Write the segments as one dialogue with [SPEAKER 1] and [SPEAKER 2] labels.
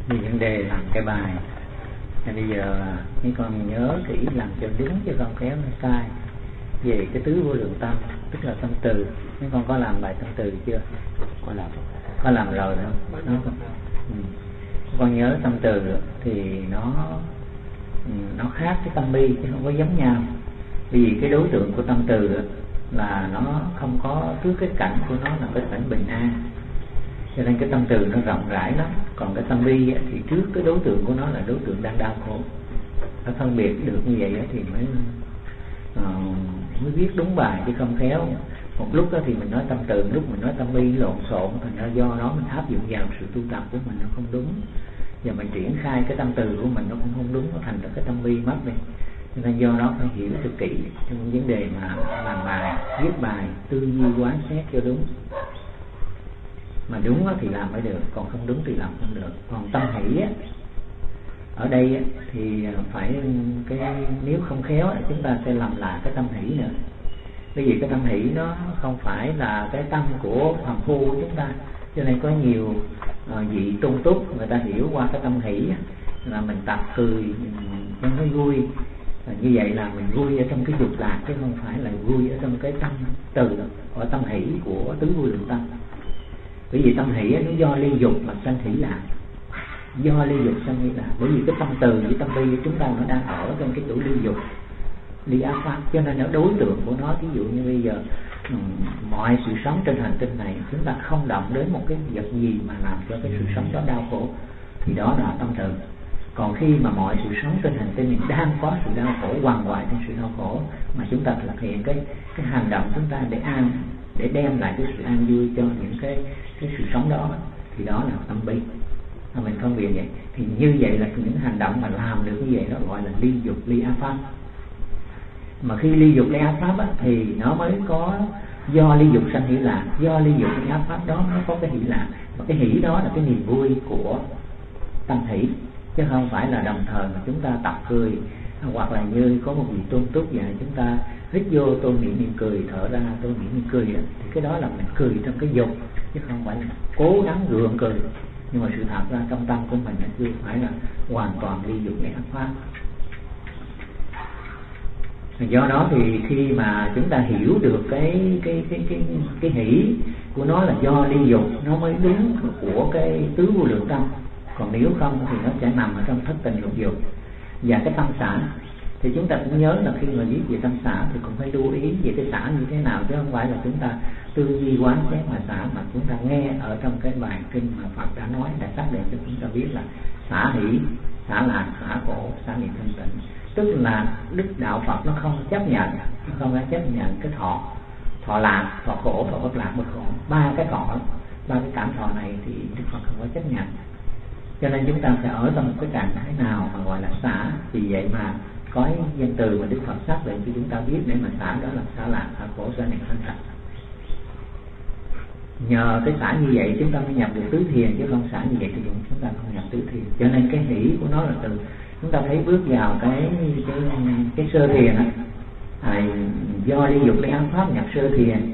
[SPEAKER 1] Vì vấn đề làm cái bài thì bây giờ mấy con nhớ kỹ làm cho đúng chứ không khéo nó sai về cái tứ vô lượng tâm, tức là tâm từ. Mấy con có làm bài tâm từ chưa? Có làm rồi không? Con nhớ tâm từ thì nó khác cái tâm bi chứ không có giống nhau. Vì cái đối tượng của tâm từ là nó không có trước cái cảnh của nó là cái cảnh bình an, cho nên cái tâm từ nó rộng rãi lắm. Còn cái tâm bi thì trước cái đối tượng của nó là đối tượng đang đau khổ. Nó phân biệt được như vậy thì mới viết đúng bài, chứ không khéo một lúc đó thì mình nói tâm từ, lúc mình nói tâm bi lộn xộn, thành ra do đó mình áp dụng vào sự tu tập của mình nó không đúng. Giờ mình triển khai cái tâm từ của mình nó cũng không đúng, nó thành ra cái tâm bi mất đi. Cho nên do đó phải hiểu thật kỹ trong vấn đề mà làm bài, viết bài, tư duy quán xét cho đúng. Mà đúng thì làm mới được, còn không đúng thì làm không được. Còn tâm hỷ ở đây thì phải nếu không khéo chúng ta sẽ làm lại cái tâm hỷ nữa. Bởi vì cái tâm hỷ nó không phải là cái tâm của phàm phu của chúng ta, cho nên có nhiều vị tôn túc người ta hiểu qua cái tâm hỷ là mình tập cười cho nó vui. Như vậy là mình vui ở trong cái dục lạc, chứ không phải là vui ở trong cái tâm từ ở tâm hỷ của tứ vô lượng tâm. Bởi vì tâm hỷ nó do ly dục mà sanh hỷ lạc, do ly dục sanh hỷ lạc. Bởi vì cái tâm từ với tâm bi của chúng ta nó đang ở trong cái chỗ ly dục, ly ác pháp, cho nên nó đối tượng của nó. Ví dụ như bây giờ mọi sự sống trên hành tinh này chúng ta không động đến một cái vật gì mà làm cho cái sự sống đó đau khổ, thì đó là tâm từ. Còn khi mà mọi sự sống trên hành tinh này đang có sự đau khổ, quằn quại trong sự đau khổ, mà chúng ta thực hiện cái hành động chúng ta để đem lại cái sự an vui cho những cái sự sống đó, thì đó là tâm bi. Mình phân biệt vậy, thì như vậy là những hành động mà làm được như vậy đó gọi là ly dục ly ác pháp. Mà khi ly dục ly ác pháp thì nó mới có do ly dục sanh hỷ lạc, do ly dục ly ác pháp đó nó có cái hỷ lạc, và cái hỷ đó là cái niềm vui của tâm hỷ, chứ không phải là đồng thời mà chúng ta tập cười, hoặc là như có một vị tôn túc dạy chúng ta hít vô tôi nghĩ niệm cười, thở ra tôi nghĩ niệm cười, thì cái đó là mình cười trong cái dục, chứ không phải là cố gắng gượng cười. Nhưng mà sự thật ra trong tâm của mình chưa phải là hoàn toàn ly dục ly ác pháp. Do đó thì khi mà chúng ta hiểu được cái hỷ của nó là do ly dục, nó mới đúng của cái tứ vô lượng tâm. Còn nếu không thì nó sẽ nằm ở trong thất tình lục dục. Và cái tâm xả thì chúng ta cũng nhớ là khi mà viết về tâm xả thì cũng phải lưu ý về cái xả như thế nào, chứ không phải là chúng ta tư duy quán xét mà xả, mà chúng ta nghe ở trong cái bài kinh mà Phật đã nói, đã xác định cho chúng ta biết là xả hỷ, xả lạc, xả khổ, xả niệm thanh tịnh. Tức là đức đạo Phật nó không chấp nhận, nó không chấp nhận cái thọ lạc, thọ khổ, thọ bất lạc, bất khổ. Ba cái cảm thọ này thì Đức Phật không có chấp nhận. Cho nên chúng ta phải ở trong một cái trạng thái nào mà gọi là xả. Vì vậy mà có danh từ mà Đức Phật xác định cho chúng ta biết để mà xả, đó là xả lạc, xả khổ, xả niệm thanh tịnh. Nhờ cái xả như vậy chúng ta mới nhập được tứ thiền, chứ không xả như vậy thì chúng ta không nhập tứ thiền. Cho nên cái hỷ của nó là từ chúng ta thấy bước vào cái sơ thiền do ly dục ly ác pháp nhập sơ thiền,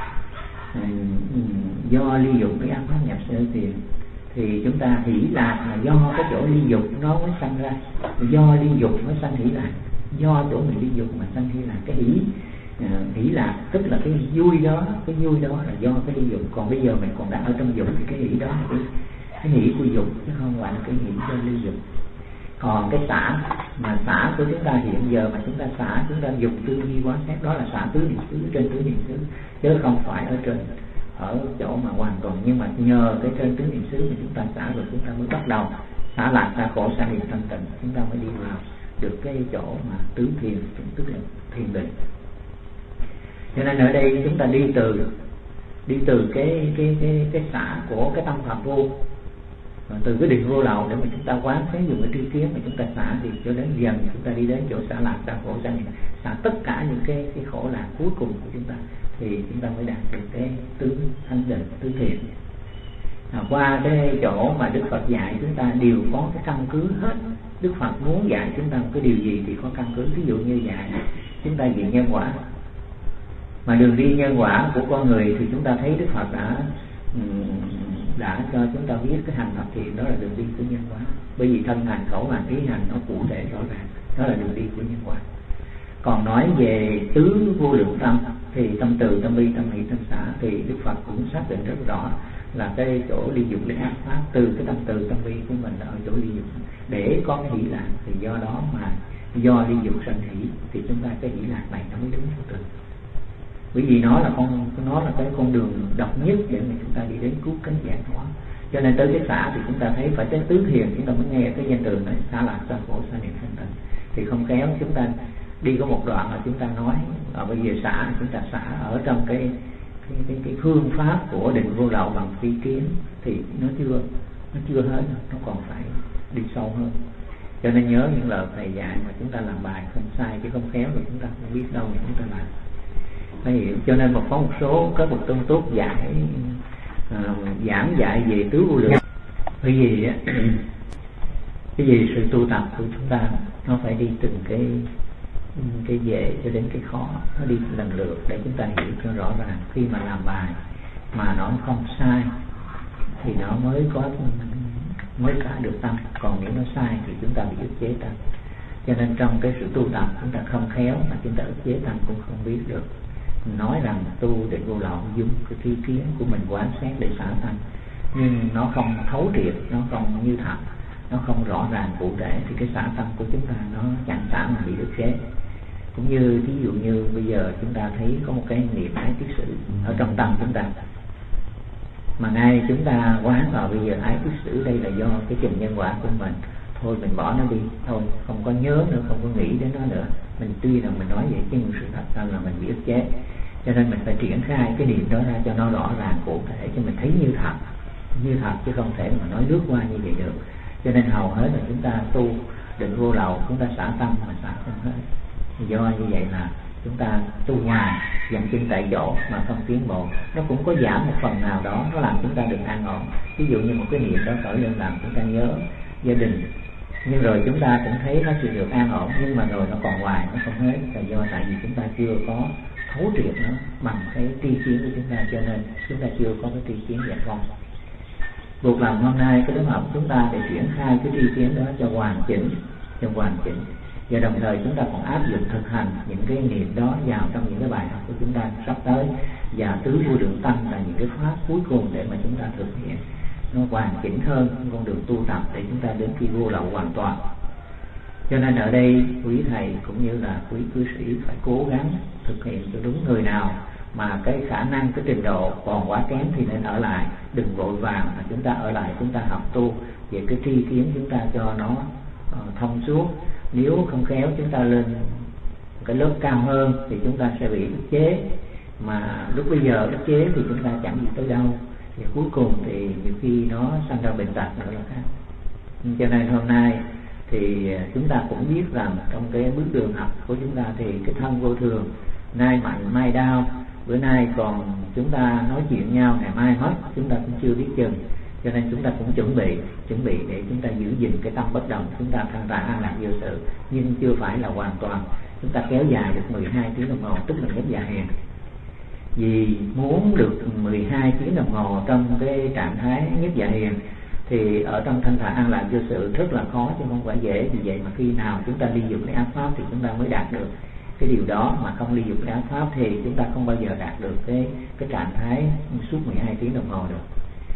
[SPEAKER 1] do ly dục ly ác pháp nhập sơ thiền, thì chúng ta hỷ lạc là do cái chỗ ly dục nó mới sanh ra, do ly dục mới sanh hỷ lạc, do chỗ mình ly dục mà sanh hỷ lạc. Cái hỷ lạc tức là cái vui đó là do cái ly dục. Còn bây giờ mình còn đang ở trong dục thì cái hỷ đó là cái hỷ của dục, chứ không phải là cái hỷ do ly dục. Còn cái xả của chúng ta hiện giờ mà chúng ta xả, chúng ta dùng tư duy quán xét, đó là xả tứ niệm xứ, trên tứ niệm xứ, chứ không phải ở chỗ mà hoàn toàn. Nhưng mà nhờ cái trên tứ niệm xứ mà chúng ta xả rồi, chúng ta mới bắt đầu xả lạc, xả khổ, xả niệm thanh tịnh, chúng ta mới đi vào được cái chỗ mà tứ thiền, tức là thiền định. Cho nên ở đây chúng ta đi từ cái xả của cái tâm phạm vô, từ cái định vô lậu để mà chúng ta quán xét dùng cái tri kiến mà chúng ta xả, thì cho đến dần chúng ta đi đến chỗ xả lạc, xả khổ, xả tất cả những cái khổ lạc cuối cùng của chúng ta, thì chúng ta mới đạt được cái tứ thanh định, tứ thiền. Qua cái chỗ mà Đức Phật dạy chúng ta đều có cái căn cứ hết. Đức Phật muốn dạy chúng ta một cái điều gì thì có căn cứ. Ví dụ như dạy chúng ta về nhân quả, mà đường đi nhân quả của con người thì chúng ta thấy Đức Phật đã tả cho chúng ta biết cái hành Phật thiện đó là đường đi của nhân quả. Bởi vì thân hành, khẩu hành, ý hành nó cụ thể rõ ràng, đó là đường đi của nhân quả. Còn nói về tứ vô lượng tâm thì tâm từ, tâm bi, tâm hỷ, tâm xả thì Đức Phật cũng xác định rất rõ là cái chỗ ly dục ly ác pháp. Từ cái tâm từ, tâm bi của mình là ở chỗ ly dục, để có cái hỷ lạc thì do đó mà do ly dục sanh hỷ thì chúng ta cái hỷ lạc này nó mới đúng từ. Bởi vì nó là cái con đường độc nhất để mà chúng ta đi đến cứu cánh giải thoát. Cho nên tới cái xả thì chúng ta thấy phải tới tứ thiền chúng ta mới nghe cái danh từ này, xả lạc, xả khổ, xả niệm, sanh tịnh. Thì không kéo chúng ta đi có một đoạn là chúng ta nói bây giờ xả, chúng ta xả ở trong cái phương pháp của định vô lậu bằng tri kiến thì nó chưa hết, nó còn phải đi sâu hơn. Cho nên nhớ những lời thầy dạy mà chúng ta làm bài không sai, chứ không khéo rồi chúng ta không biết đâu mà chúng ta làm. Cho nên có một số các bậc tôn tốt giảng dạy về tứ vô lượng. Bởi vì cái gì sự tu tập của chúng ta nó phải đi từng cái dễ cho đến cái khó, nó đi lần lượt để chúng ta hiểu cho rõ ràng. Khi mà làm bài mà nó không sai thì nó mới cả được tâm, còn nếu nó sai thì chúng ta bị ức chế tâm. Cho nên trong cái sự tu tập chúng ta không khéo mà chúng ta ức chế tâm cũng không biết được. Nói rằng tu để vô lậu, dùng cái tri kiến của mình quán xét để xả tâm, nhưng nó không thấu triệt, nó không như thật, nó không rõ ràng cụ thể thì cái xả tâm của chúng ta nó chẳng xả mà bị ức chế. Cũng như ví dụ như bây giờ chúng ta thấy có một cái niệm ái tiết sự ở trong tâm chúng ta, mà ngay chúng ta quán vào bây giờ ái tiết sự đây là do cái trình nhân quả của mình, thôi mình bỏ nó đi, thôi không có nhớ nữa, không có nghĩ đến nó nữa. Mình tuy là mình nói vậy nhưng sự thật là mình bị ức chế. Cho nên mình phải triển khai cái niệm đó ra cho nó rõ ràng cụ thể, cho mình thấy như thật chứ không thể mà nói lướt qua như vậy được. Cho nên hầu hết là chúng ta tu định vô lậu, chúng ta xả tâm mà xả không hết. Do như vậy là chúng ta tu ngoài dậm chân tại chỗ mà không tiến bộ, nó cũng có giảm một phần nào đó, nó làm chúng ta được an ổn. Ví dụ như một cái niệm đó khởi lên làm chúng ta nhớ gia đình, nhưng rồi chúng ta cũng thấy nó chưa được an ổn, nhưng mà rồi nó còn hoài, nó không hết là do tại vì chúng ta chưa có thấu triệt nó bằng cái tri kiến của chúng ta, cho nên chúng ta chưa có cái tri kiến giải vong. Buộc lòng hôm nay cái lớp học chúng ta để triển khai cái tri kiến đó cho hoàn chỉnh, và đồng thời chúng ta còn áp dụng thực hành những cái niệm đó vào trong những cái bài học của chúng ta sắp tới. Và tứ vô lượng tâm là những cái pháp cuối cùng để mà chúng ta thực hiện nó hoàn chỉnh hơn con đường tu tập để chúng ta đến khi vô lậu hoàn toàn. Cho nên ở đây quý thầy cũng như là quý cư sĩ phải cố gắng thực hiện cho đúng. Người nào mà cái khả năng, cái trình độ còn quá kém thì nên ở lại, đừng vội vàng mà chúng ta ở lại, chúng ta học tu về cái tri kiến chúng ta cho nó thông suốt. Nếu không khéo chúng ta lên cái lớp cao hơn thì chúng ta sẽ bị ức chế, mà lúc bây giờ ức chế thì chúng ta chẳng gì tới đâu, thì cuối cùng thì nhiều khi nó sanh ra bệnh tật nữa là khác. Cho nên hôm nay thì chúng ta cũng biết rằng trong cái bước đường học của chúng ta thì cái thân vô thường, nay mạnh mai đau, bữa nay còn chúng ta nói chuyện nhau, ngày mai mất chúng ta cũng chưa biết chừng. Cho nên chúng ta cũng chuẩn bị để chúng ta giữ gìn cái tâm bất động, chúng ta thanh thản an lạc vô sự, nhưng chưa phải là hoàn toàn chúng ta kéo dài được 12 tiếng đồng hồ, tức là nhất dạ hiền. Vì muốn được 12 tiếng đồng hồ trong cái trạng thái nhất dạ hiền thì ở trong thanh thản an lạc vô sự rất là khó chứ không phải dễ. Vì vậy mà khi nào chúng ta ly dục lấy ác pháp thì chúng ta mới đạt được cái điều đó, mà không ly dục lấy ác pháp thì chúng ta không bao giờ đạt được cái trạng thái suốt 12 tiếng đồng hồ được.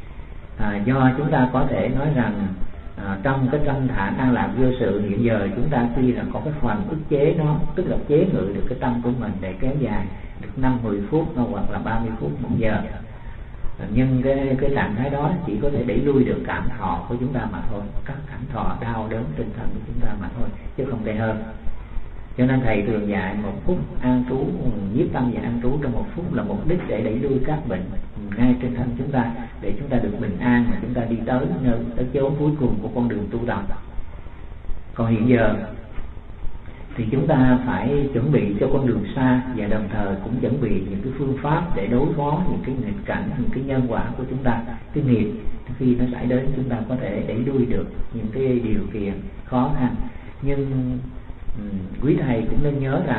[SPEAKER 1] Do chúng ta có thể nói rằng trong cái thanh thản an lạc vô sự hiện giờ chúng ta tuy là có cái phần ức chế nó, tức là chế ngự được cái tâm của mình để kéo dài được 5-10 phút hoặc là 30 phút 1 giờ, nhưng cái trạng thái đó chỉ có thể đẩy lui được cảm thọ của chúng ta mà thôi, các cảm thọ đau đớn tinh thần của chúng ta mà thôi, chứ không thể hơn. Cho nên thầy thường dạy 1 phút an trú, nhiếp tâm và an trú trong 1 phút là mục đích để đẩy lui các bệnh ngay trên thân chúng ta, để chúng ta được bình an mà chúng ta đi tới chốn cuối cùng của con đường tu tập. Còn hiện giờ thì chúng ta phải chuẩn bị cho con đường xa, và đồng thời cũng chuẩn bị những cái phương pháp để đối phó những cái nghịch cảnh, những cái nhân quả của chúng ta, cái nghiệp khi nó xảy đến chúng ta có thể đẩy đuôi được những cái điều kiện khó khăn. Nhưng quý thầy cũng nên nhớ rằng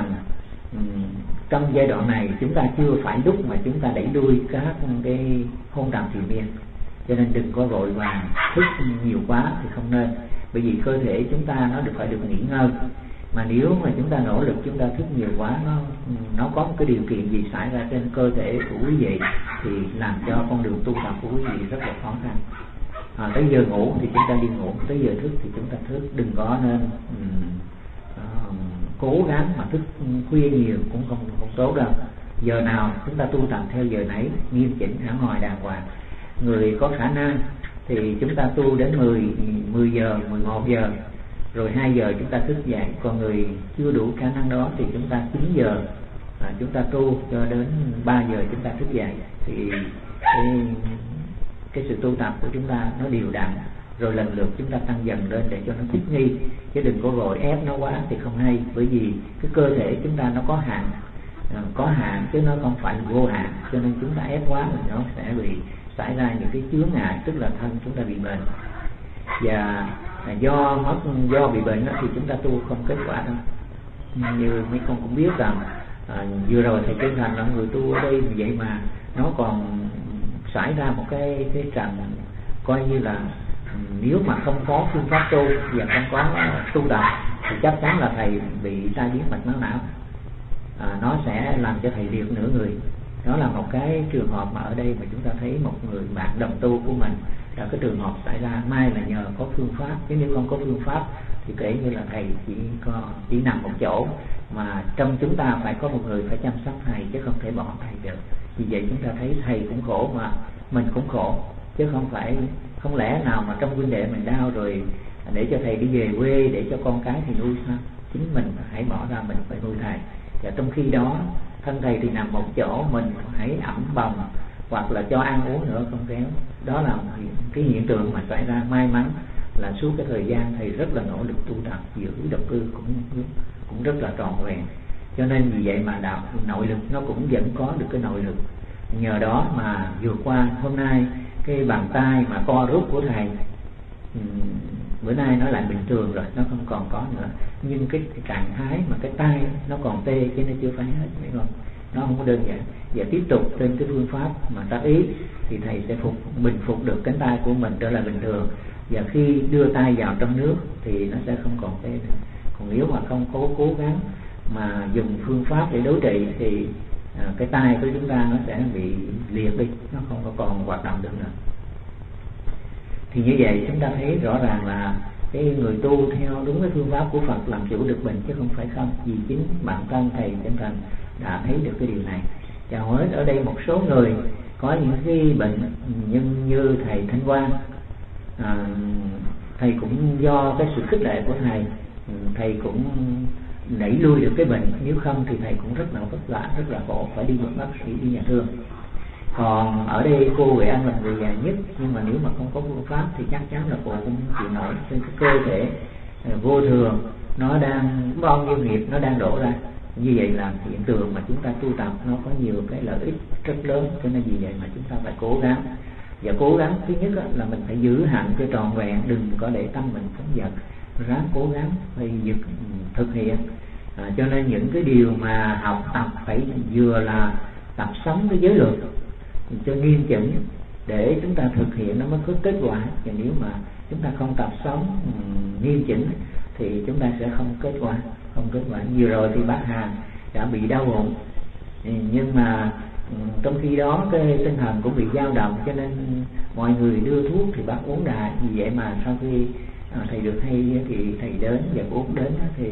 [SPEAKER 1] trong giai đoạn này chúng ta chưa phải lúc mà chúng ta đẩy đuôi các cái hôn trầm triền miên. Cho nên đừng có vội vàng thức nhiều quá thì không nên, bởi vì cơ thể chúng ta nó phải được nghỉ ngơi. Mà nếu mà chúng ta nỗ lực chúng ta thức nhiều quá, nó có một cái điều kiện gì xảy ra trên cơ thể của quý vị thì làm cho con đường tu tập của quý vị rất là khó khăn. Tới giờ ngủ thì chúng ta đi ngủ, tới giờ thức thì chúng ta thức, đừng có nên cố gắng mà thức khuya nhiều cũng không tốt đâu. Giờ nào chúng ta tu tập theo giờ nấy, nghiêm chỉnh hẳn hoi đàng hoàng. Người có khả năng thì chúng ta tu đến 10 giờ, 11 giờ, rồi 2 giờ chúng ta thức dậy. Còn người chưa đủ khả năng đó thì chúng ta 9 giờ chúng ta tu cho đến 3 giờ chúng ta thức dậy. Thì cái sự tu tập của chúng ta nó đều đặn, rồi lần lượt chúng ta tăng dần lên để cho nó thích nghi, chứ đừng có vội ép nó quá thì không hay. Bởi vì cái cơ thể chúng ta nó có hạn chứ nó không phải vô hạn, cho nên chúng ta ép quá thì nó sẽ bị xảy ra những cái chướng ngại, tức là thân chúng ta bị bệnh. Và do bị bệnh đó, thì chúng ta tu không kết quả đâu. Như mấy con cũng biết rằng vừa rồi thầy Trân Thành là người tu ở đây, vậy mà nó còn xảy ra một cái trận coi như là nếu mà không có phương pháp tu và không có tu tập thì chắc chắn là thầy bị tai biến mạch máu não. Nó sẽ làm cho thầy liệt nửa người. Đó là một cái trường hợp mà ở đây mà chúng ta thấy một người bạn đồng tu của mình là cái trường hợp xảy ra. May là nhờ có phương pháp, chứ nếu không có phương pháp thì kể như là thầy chỉ nằm một chỗ, mà trong chúng ta phải có một người phải chăm sóc thầy, chứ không thể bỏ thầy được. Vì vậy chúng ta thấy thầy cũng khổ mà mình cũng khổ, chứ không lẽ nào mà trong huynh đệ mình đau rồi để cho thầy đi về quê để cho con cái thì nuôi sao? Chính mình hãy bỏ ra mình phải nuôi thầy. Và trong khi đó thân thầy thì nằm một chỗ, mình hãy ẵm bồng hoặc là cho ăn uống nữa không khéo. Đó là cái hiện tượng mà xảy ra. May mắn là suốt cái thời gian thầy rất là nỗ lực tu tập, giữ độc cư cũng rất là trọn vẹn. Cho nên vì vậy mà đạo nội lực nó cũng vẫn có được cái nội lực. Nhờ đó mà vượt qua hôm nay cái bàn tay mà co rút của thầy, bữa nay nó lại bình thường rồi, nó không còn có nữa. Nhưng cái trạng thái mà cái tay nó còn tê chứ nó chưa phải hết, phải không? Nó không có đơn giản. Và tiếp tục trên cái phương pháp mà tác ý thì thầy sẽ bình phục được cánh tay của mình trở lại bình thường. Và khi đưa tay vào trong nước thì nó sẽ không còn tê nữa. Còn nếu mà không cố gắng mà dùng phương pháp để đối trị thì cái tay của chúng ta nó sẽ bị liệt đi, nó không còn hoạt động được nữa. Thì như vậy chúng ta thấy rõ ràng là cái người tu theo đúng cái phương pháp của Phật làm chủ được bệnh, chứ không phải không. Vì chính bản thân thầy Trân Thành đã thấy được cái điều này. Chào hết ở đây một số người có những cái bệnh như thầy Thanh Quang, thầy cũng do cái sự khích lệ của thầy cũng đẩy lui được cái bệnh. Nếu không thì thầy cũng rất là vất vả, rất là khổ, phải đi một bác sĩ, đi nhà thương. Còn ở đây cô Huệ An là người già nhất, nhưng mà nếu mà không có phương pháp thì chắc chắn là cô cũng chịu nổi. Trên cái cơ thể vô thường nó đang bao nhiêu nghiệp nó đang đổ ra. Như vậy là hiện tượng mà chúng ta tu tập nó có nhiều cái lợi ích rất lớn. Cho nên vì vậy mà chúng ta phải cố gắng. Và cố gắng thứ nhất là mình phải giữ hạnh cho tròn vẹn, đừng có để tâm mình phóng dật, ráng cố gắng phải thực hiện. Cho nên những cái điều mà học tập phải vừa là tập sống cái giới luật cho nghiêm chỉnh để chúng ta thực hiện nó mới có kết quả. Và nếu mà chúng ta không tập sống nghiêm chỉnh thì chúng ta sẽ không kết quả. Vừa rồi thì bác Hàn đã bị đau bụng, nhưng mà trong khi đó cái tinh thần cũng bị dao động, cho nên mọi người đưa thuốc thì bác uống đại. Vì vậy mà sau khi thầy được hay thì thầy đến, và uống đến thì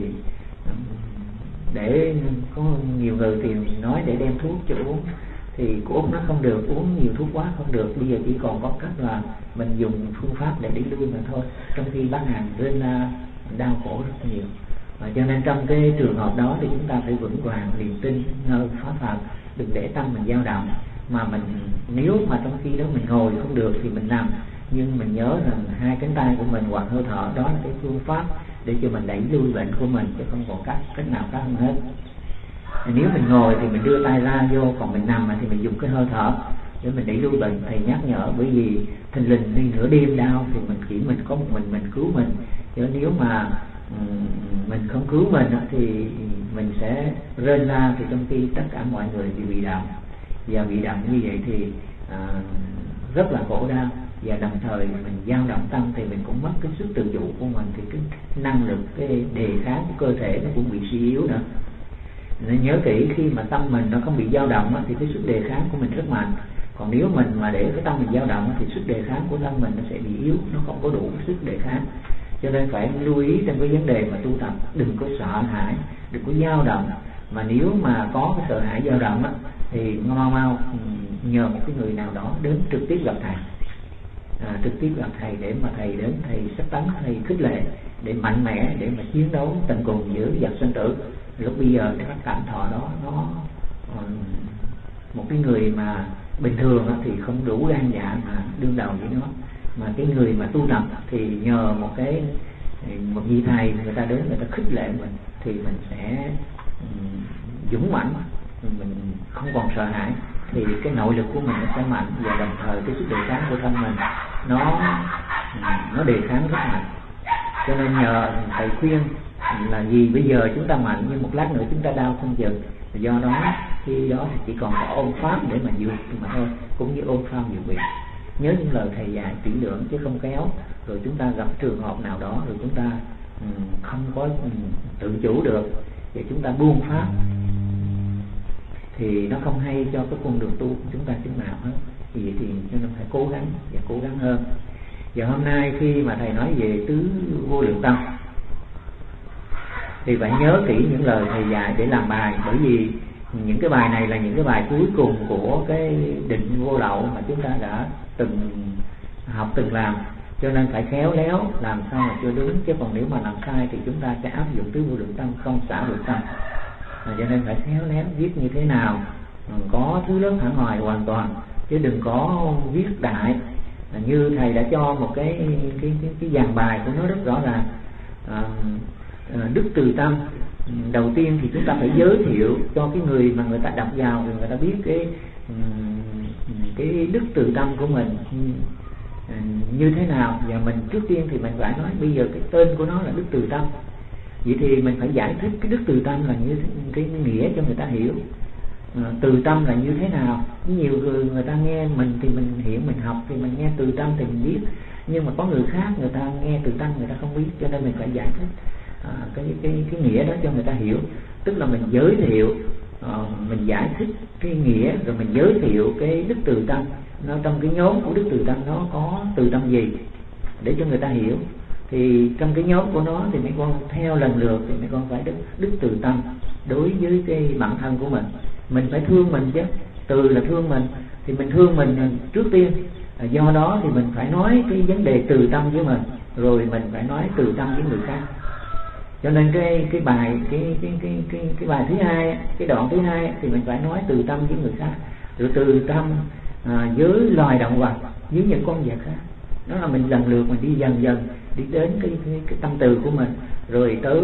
[SPEAKER 1] để có nhiều người thì nói để đem thuốc cho uống, thì của Úc nó không được, uống nhiều thuốc quá không được. Bây giờ chỉ còn có cách là mình dùng phương pháp để đi lui mà thôi. Trong khi bác Hàn lên đau khổ rất nhiều. Cho nên trong cái trường hợp đó thì chúng ta phải vững vàng niềm tin nơi pháp Phật, đừng để tâm mình dao động. Mà mình nếu mà trong khi đó mình ngồi không được thì mình nằm, nhưng mình nhớ rằng hai cánh tay của mình hoặc hơi thở đó là cái phương pháp để cho mình đẩy lui bệnh của mình, chứ không còn cách nào khác hơn hết. Nếu mình ngồi thì mình đưa tay ra vô, còn mình nằm thì mình dùng cái hơi thở để mình đẩy lui bệnh. Thầy nhắc nhở, bởi vì thình lình đi nửa đêm đau thì mình có một mình cứu mình. Chứ nếu mà mình không cứu mình thì mình sẽ rên ra, thì trong khi tất cả mọi người đều bị động. Và bị động như vậy thì rất là khổ đau. và đồng thời mình dao động tâm thì mình cũng mất cái sức tự chủ của mình, thì cái năng lực, cái đề kháng của cơ thể nó cũng bị suy yếu nữa. Nên nhớ kỹ, khi mà tâm mình nó không bị dao động thì cái sức đề kháng của mình rất mạnh. Còn nếu mình mà để cái tâm mình dao động thì sức đề kháng của thân mình nó sẽ bị yếu, nó không có đủ sức đề kháng. Cho nên phải lưu ý trong cái vấn đề mà tu tập, đừng có sợ hãi, đừng có dao động. Mà nếu mà có cái sợ hãi dao động thì mau nhờ một cái người nào đó đến trực tiếp gặp thầy, trực tiếp gặp thầy để mà thầy đến, thầy sách tấn, thầy khích lệ để mạnh mẽ, để mà chiến đấu tận cùng giữa giặc sinh tử. Lúc bây giờ cái cảm thọ đó nó một cái người mà bình thường thì không đủ gan dạ mà đương đầu với nó, mà cái người mà tu tập thì nhờ một vị thầy, người ta đến, người ta khích lệ mình thì mình sẽ dũng mãnh, mình không còn sợ hãi, thì cái nội lực của mình nó sẽ mạnh, và đồng thời cái sức đề kháng của thân mình nó đề kháng rất mạnh. Cho nên nhờ thầy khuyên là gì bây giờ chúng ta mạnh, nhưng một lát nữa chúng ta đau không chừng. Do đó khi đó thì chỉ còn có ôn pháp để mà vượt mà thôi, cũng như ôn pháp vượt biển. Nhớ những lời thầy dạy kỹ lưỡng chứ không kéo rồi chúng ta gặp trường hợp nào đó rồi chúng ta không có tự chủ được thì chúng ta buông pháp, thì nó không hay cho cái con đường tu của chúng ta chút nào hết. Vì thì cho nên phải cố gắng và cố gắng hơn. Và hôm nay khi mà thầy nói về tứ vô lượng tâm thì phải nhớ kỹ những lời thầy dạy để làm bài, bởi vì những cái bài này là những cái bài cuối cùng của cái định vô lậu mà chúng ta đã từng học, từng làm. Cho nên phải khéo léo làm sao mà cho đúng, chứ còn nếu mà làm sai thì chúng ta sẽ áp dụng tứ vô lượng tâm, không xả lượng tâm. Cho nên phải khéo léo viết như thế nào có thứ lớp thẳng hoài hoàn toàn, chứ đừng có viết đại. Như thầy đã cho một cái dàn bài của nó rất rõ ràng. Đức từ tâm, đầu tiên thì chúng ta phải giới thiệu cho cái người mà người ta đọc vào thì người ta biết cái đức từ tâm của mình như thế nào. Và mình trước tiên thì mình phải nói bây giờ cái tên của nó là đức từ tâm, vậy thì mình phải giải thích cái đức từ tâm là như cái nghĩa cho người ta hiểu. Từ tâm là như thế nào. Nhiều người ta nghe mình thì mình hiểu, mình học thì mình nghe từ tâm thì mình biết, nhưng mà có người khác người ta nghe từ tâm người ta không biết, cho nên mình phải giải thích cái nghĩa đó cho người ta hiểu. Tức là mình giới thiệu, mình giải thích cái nghĩa, rồi mình giới thiệu cái đức từ tâm. Nó trong cái nhóm của đức từ tâm nó có từ tâm gì để cho người ta hiểu. Thì trong cái nhóm của nó thì mấy con theo lần lượt thì mấy con phải đức từ tâm đối với cái bản thân của mình. Mình phải thương mình chứ, từ là thương mình, thì mình thương mình trước tiên. Do đó thì mình phải nói cái vấn đề từ tâm với mình, rồi mình phải nói từ tâm với người khác. Cho nên cái bài cái bài thứ hai, cái đoạn thứ hai thì mình phải nói từ tâm với người khác, rồi từ tâm với loài động vật, với những con vật khác. Đó là mình lần lượt mình đi dần dần đi đến cái tâm từ của mình, rồi tới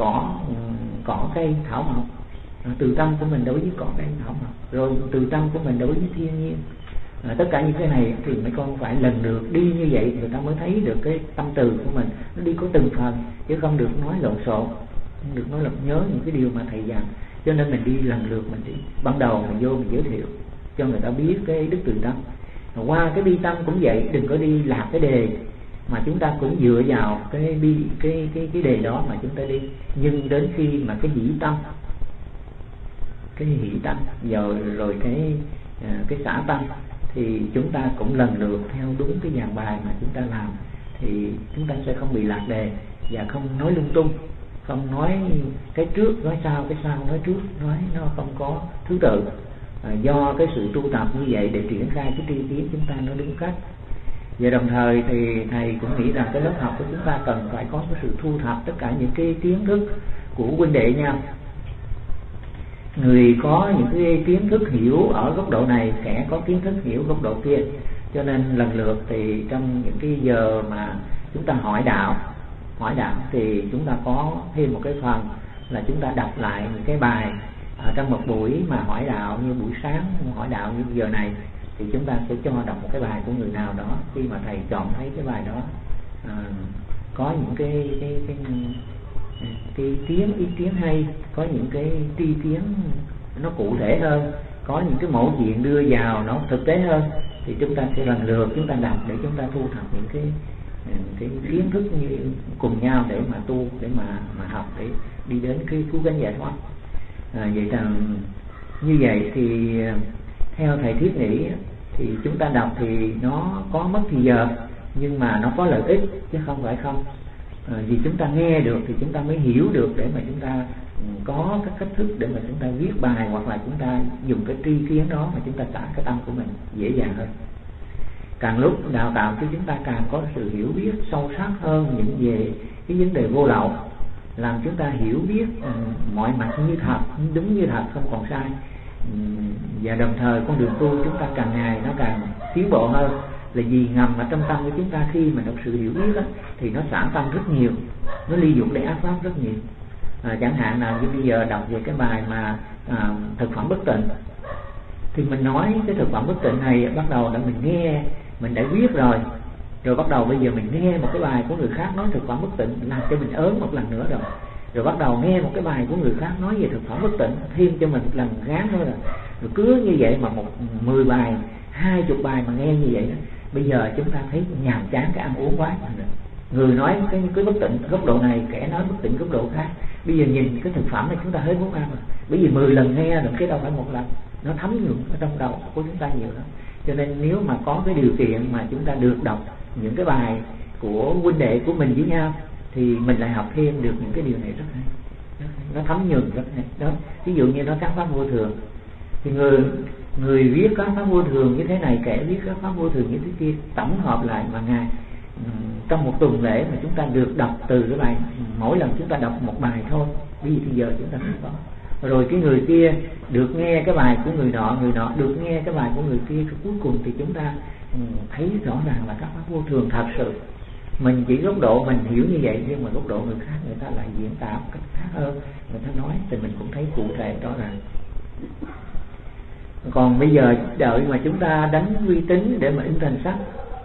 [SPEAKER 1] cỏ cây thảo mộc, từ tâm của mình đối với cỏ cây thảo mộc, rồi từ tâm của mình đối với thiên nhiên. Tất cả những cái này thì mấy con phải lần lượt đi như vậy, người ta mới thấy được cái tâm từ của mình nó đi có từng phần, chứ không được nói lộn xộn, không được nói lộn nhớ những cái điều mà thầy dạy. Cho nên mình đi lần lượt, mình đi ban đầu mình vô mình giới thiệu cho người ta biết cái đức từ tâm. Qua cái bi tâm cũng vậy, đừng có đi lạc cái đề, mà chúng ta cũng dựa vào cái đề đó mà chúng ta đi. Nhưng đến khi mà cái hỷ tâm, cái hỷ tâm rồi cái xả tâm, thì chúng ta cũng lần lượt theo đúng cái dàn bài mà chúng ta làm, thì chúng ta sẽ không bị lạc đề và không nói lung tung, không nói cái trước nói sau, cái sau nói trước, nói nó không có thứ tự. Do cái sự tu tập như vậy để triển khai cái tri kiến chúng ta nó đúng cách. Và đồng thời thì thầy cũng nghĩ rằng cái lớp học của chúng ta cần phải có cái sự thu thập tất cả những cái kiến thức của huynh đệ nhau. Người có những cái kiến thức hiểu ở góc độ này sẽ có kiến thức hiểu góc độ kia. Cho nên lần lượt thì trong những cái giờ mà chúng ta hỏi đạo thì chúng ta có thêm một cái phần là chúng ta đọc lại những cái bài trong một buổi mà hỏi đạo, như buổi sáng hỏi đạo như giờ này, thì chúng ta sẽ cho đọc một cái bài của người nào đó. Khi mà thầy chọn thấy cái bài đó có những cái ý kiến hay, có những cái tri kiến nó cụ thể hơn, có những cái mẫu chuyện đưa vào nó thực tế hơn, thì chúng ta sẽ lần lượt chúng ta đọc để chúng ta thu thập những cái kiến thức như cùng nhau để mà tu, để mà học, để đi đến cái cứu cánh giải thoát. Vậy rằng như vậy thì theo thầy Thiết nghĩ thì chúng ta đọc thì nó có mất thì giờ, nhưng mà nó có lợi ích chứ không phải không. Vì chúng ta nghe được thì chúng ta mới hiểu được, để mà chúng ta có các cách thức để mà chúng ta viết bài, hoặc là chúng ta dùng cái tri kiến đó mà chúng ta xả cái tâm của mình dễ dàng hơn. Càng lúc đào tạo cho chúng ta càng có sự hiểu biết sâu sắc hơn những về cái vấn đề vô lậu, làm chúng ta hiểu biết mọi mặt như thật, đúng như thật, không còn sai. Và đồng thời con đường tu chúng ta càng ngày nó càng tiến bộ hơn, là vì ngầm ở trong tâm của chúng ta khi mà đọc sự hiểu biết đó, thì nó sản tâm rất nhiều, nó ly dục để ác pháp rất nhiều. Chẳng hạn là như bây giờ đọc về cái bài mà thực phẩm bất tịnh, thì mình nói cái thực phẩm bất tịnh này bắt đầu là mình nghe, mình đã viết rồi bắt đầu bây giờ mình nghe một cái bài của người khác nói thực phẩm bất tịnh, làm cho mình ớn một lần nữa rồi bắt đầu nghe một cái bài của người khác nói về thực phẩm bất tịnh, thêm cho mình một lần gán thôi rồi cứ như vậy mà 10 bài 20 bài mà nghe như vậy đó. Bây giờ chúng ta thấy nhàm chán cái ăn uống quá, người nói cái bất tịnh góc độ này, kẻ nói bất tịnh góc độ khác. Bây giờ nhìn cái thực phẩm này chúng ta hết muốn ăn rồi, bởi vì 10 lần nghe rồi cái đâu phải một lần, nó thấm nhuần ở trong đầu của chúng ta nhiều lắm. Cho nên nếu mà có cái điều kiện mà chúng ta được đọc những cái bài của huynh đệ của mình với nhau, thì mình lại học thêm được những cái điều này rất hay, nó thấm nhuần rất hay đó. Ví dụ như nó các pháp vô thường, thì người viết các pháp vô thường như thế này, kẻ viết các pháp vô thường như thế kia, tổng hợp lại mà ngài trong một tuần lễ mà chúng ta được đọc từ cái bài, mỗi lần chúng ta đọc một bài thôi, bây giờ thì giờ chúng ta không có. Rồi cái người kia được nghe cái bài của người nọ được nghe cái bài của người kia, cuối cùng thì chúng ta thấy rõ ràng là các pháp vô thường thật sự. Mình chỉ góc độ mình hiểu như vậy, nhưng mà góc độ người khác người ta lại diễn tả một cách khác hơn, người ta nói thì mình cũng thấy cụ thể rõ ràng. Còn bây giờ đợi mà chúng ta đánh uy tín để mà in thành sách,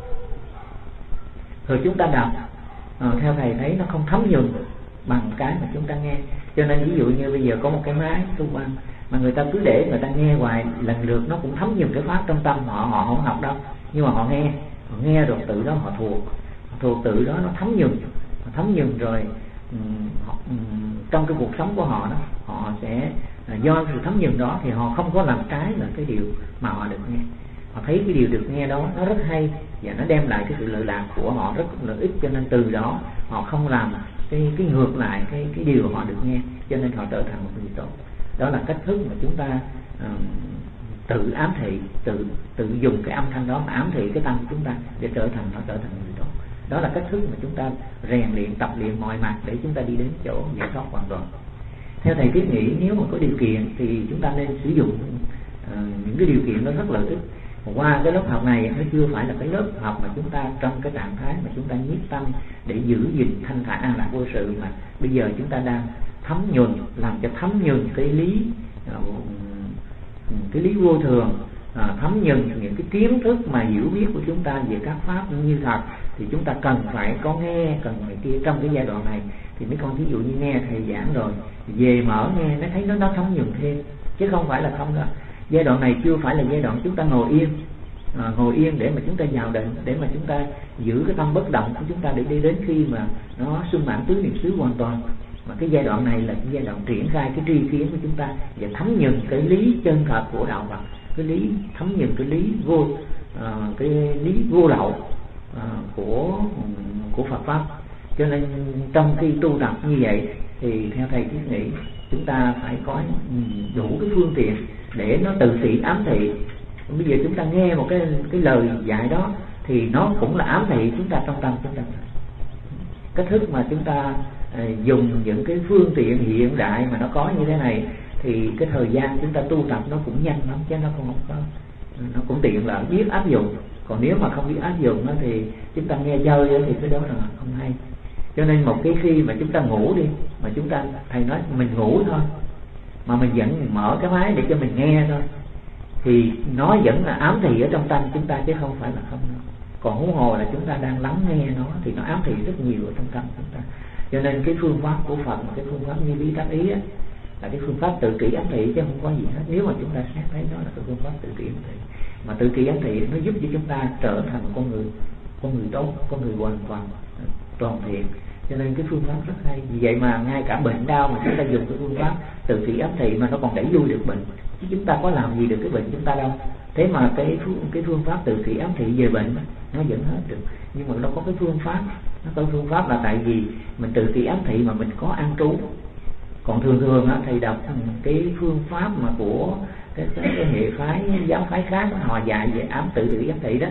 [SPEAKER 1] rồi chúng ta đọc, theo thầy thấy nó không thấm nhuần bằng cái mà chúng ta nghe. Cho nên ví dụ như bây giờ có một cái máy tu văn mà người ta cứ để người ta nghe hoài, lần lượt nó cũng thấm nhuần cái pháp trong tâm họ. Họ không học đâu, nhưng mà họ nghe rồi tự đó họ thuộc tự đó, nó thấm nhuần rồi trong cái cuộc sống của họ đó, họ sẽ do sự thấm nhuần đó thì họ không có làm trái là cái điều mà họ được nghe. Họ thấy cái điều được nghe đó nó rất hay và nó đem lại cái sự lợi lạc của họ rất lợi ích, cho nên từ đó họ không làm cái ngược lại cái điều họ được nghe, cho nên họ trở thành một người tốt. Đó là cách thức mà chúng ta tự ám thị, tự dùng cái âm thanh đó mà ám thị cái tâm của chúng ta để trở thành người tốt. Đó là cách thức mà chúng ta rèn luyện, tập luyện mọi mặt để chúng ta đi đến chỗ giải thoát hoàn toàn. Theo thầy Thiết nghĩ, nếu mà có điều kiện thì chúng ta nên sử dụng những cái điều kiện đó rất lợi ích. Qua cái lớp học này nó chưa phải là cái lớp học mà chúng ta trong cái trạng thái mà chúng ta nhiếp tâm để giữ gìn thanh thản an lạc vô sự, mà bây giờ chúng ta đang thấm nhuần, làm cho thấm nhuần cái lý vô thường, thấm nhuần những cái kiến thức mà hiểu biết của chúng ta về các pháp như thật, thì chúng ta cần phải có nghe, cần phải kia. Trong cái giai đoạn này thì mấy con thí dụ như nghe thầy giảng rồi về mở nghe, nó thấy nó thấm nhuần thêm, chứ không phải là không đâu. Giai đoạn này chưa phải là giai đoạn chúng ta ngồi yên để mà chúng ta vào định, để mà chúng ta giữ cái tâm bất động của chúng ta để đi đến khi mà nó sung mãn tứ niệm xứ hoàn toàn. Mà cái giai đoạn này là cái giai đoạn triển khai cái tri kiến của chúng ta và thấm nhuần cái lý chân thật của đạo Phật, cái lý thấm nhuần cái lý vô lậu của Phật pháp. Cho nên trong khi tu tập như vậy thì theo thầy Thiết nghĩ chúng ta phải có đủ cái phương tiện để nó tự thị ám thị. Bây giờ chúng ta nghe một cái lời dạy đó thì nó cũng là ám thị chúng ta trong tâm chúng ta. Cách thức mà chúng ta dùng những cái phương tiện hiện đại mà nó có như thế này thì cái thời gian chúng ta tu tập nó cũng nhanh lắm, chứ nó không có, nó cũng tiện là biết áp dụng. Còn nếu mà không biết áp dụng đó thì chúng ta nghe chơi thì cái đó là không hay. Cho nên một cái khi mà chúng ta ngủ đi, mà chúng ta, thầy nói mình ngủ thôi mà mình vẫn mở cái máy để cho mình nghe thôi, thì nó vẫn là ám thị ở trong tâm chúng ta chứ không phải là không đâu. Còn huống hồ là chúng ta đang lắng nghe nó thì nó ám thị rất nhiều ở trong tâm chúng ta. Cho nên cái phương pháp của Phật, cái phương pháp như lý tác ý á, là cái phương pháp tự kỷ ám thị chứ không có gì hết. Nếu mà chúng ta xét thấy đó là cái phương pháp tự kỷ ám thị, Mà tự kỷ ám thị nó giúp cho chúng ta trở thành con người tốt, con người hoàn toàn toàn thiện. Cho nên cái phương pháp rất hay. Vì vậy mà ngay cả bệnh đau mà chúng ta dùng cái phương pháp tự kỷ ám thị mà nó còn đẩy lui được bệnh, chứ chúng ta có làm gì được cái bệnh chúng ta đâu. Thế mà cái phương pháp tự kỷ ám thị về bệnh nó vẫn hết được. Nhưng mà nó có cái phương pháp, nó có phương pháp là tại vì mình tự kỷ ám thị mà mình có an trú. Còn thường á, thầy đọc cái phương pháp mà của cái hệ phái giáo phái khác họ dạy về tự kỷ ám thị đó,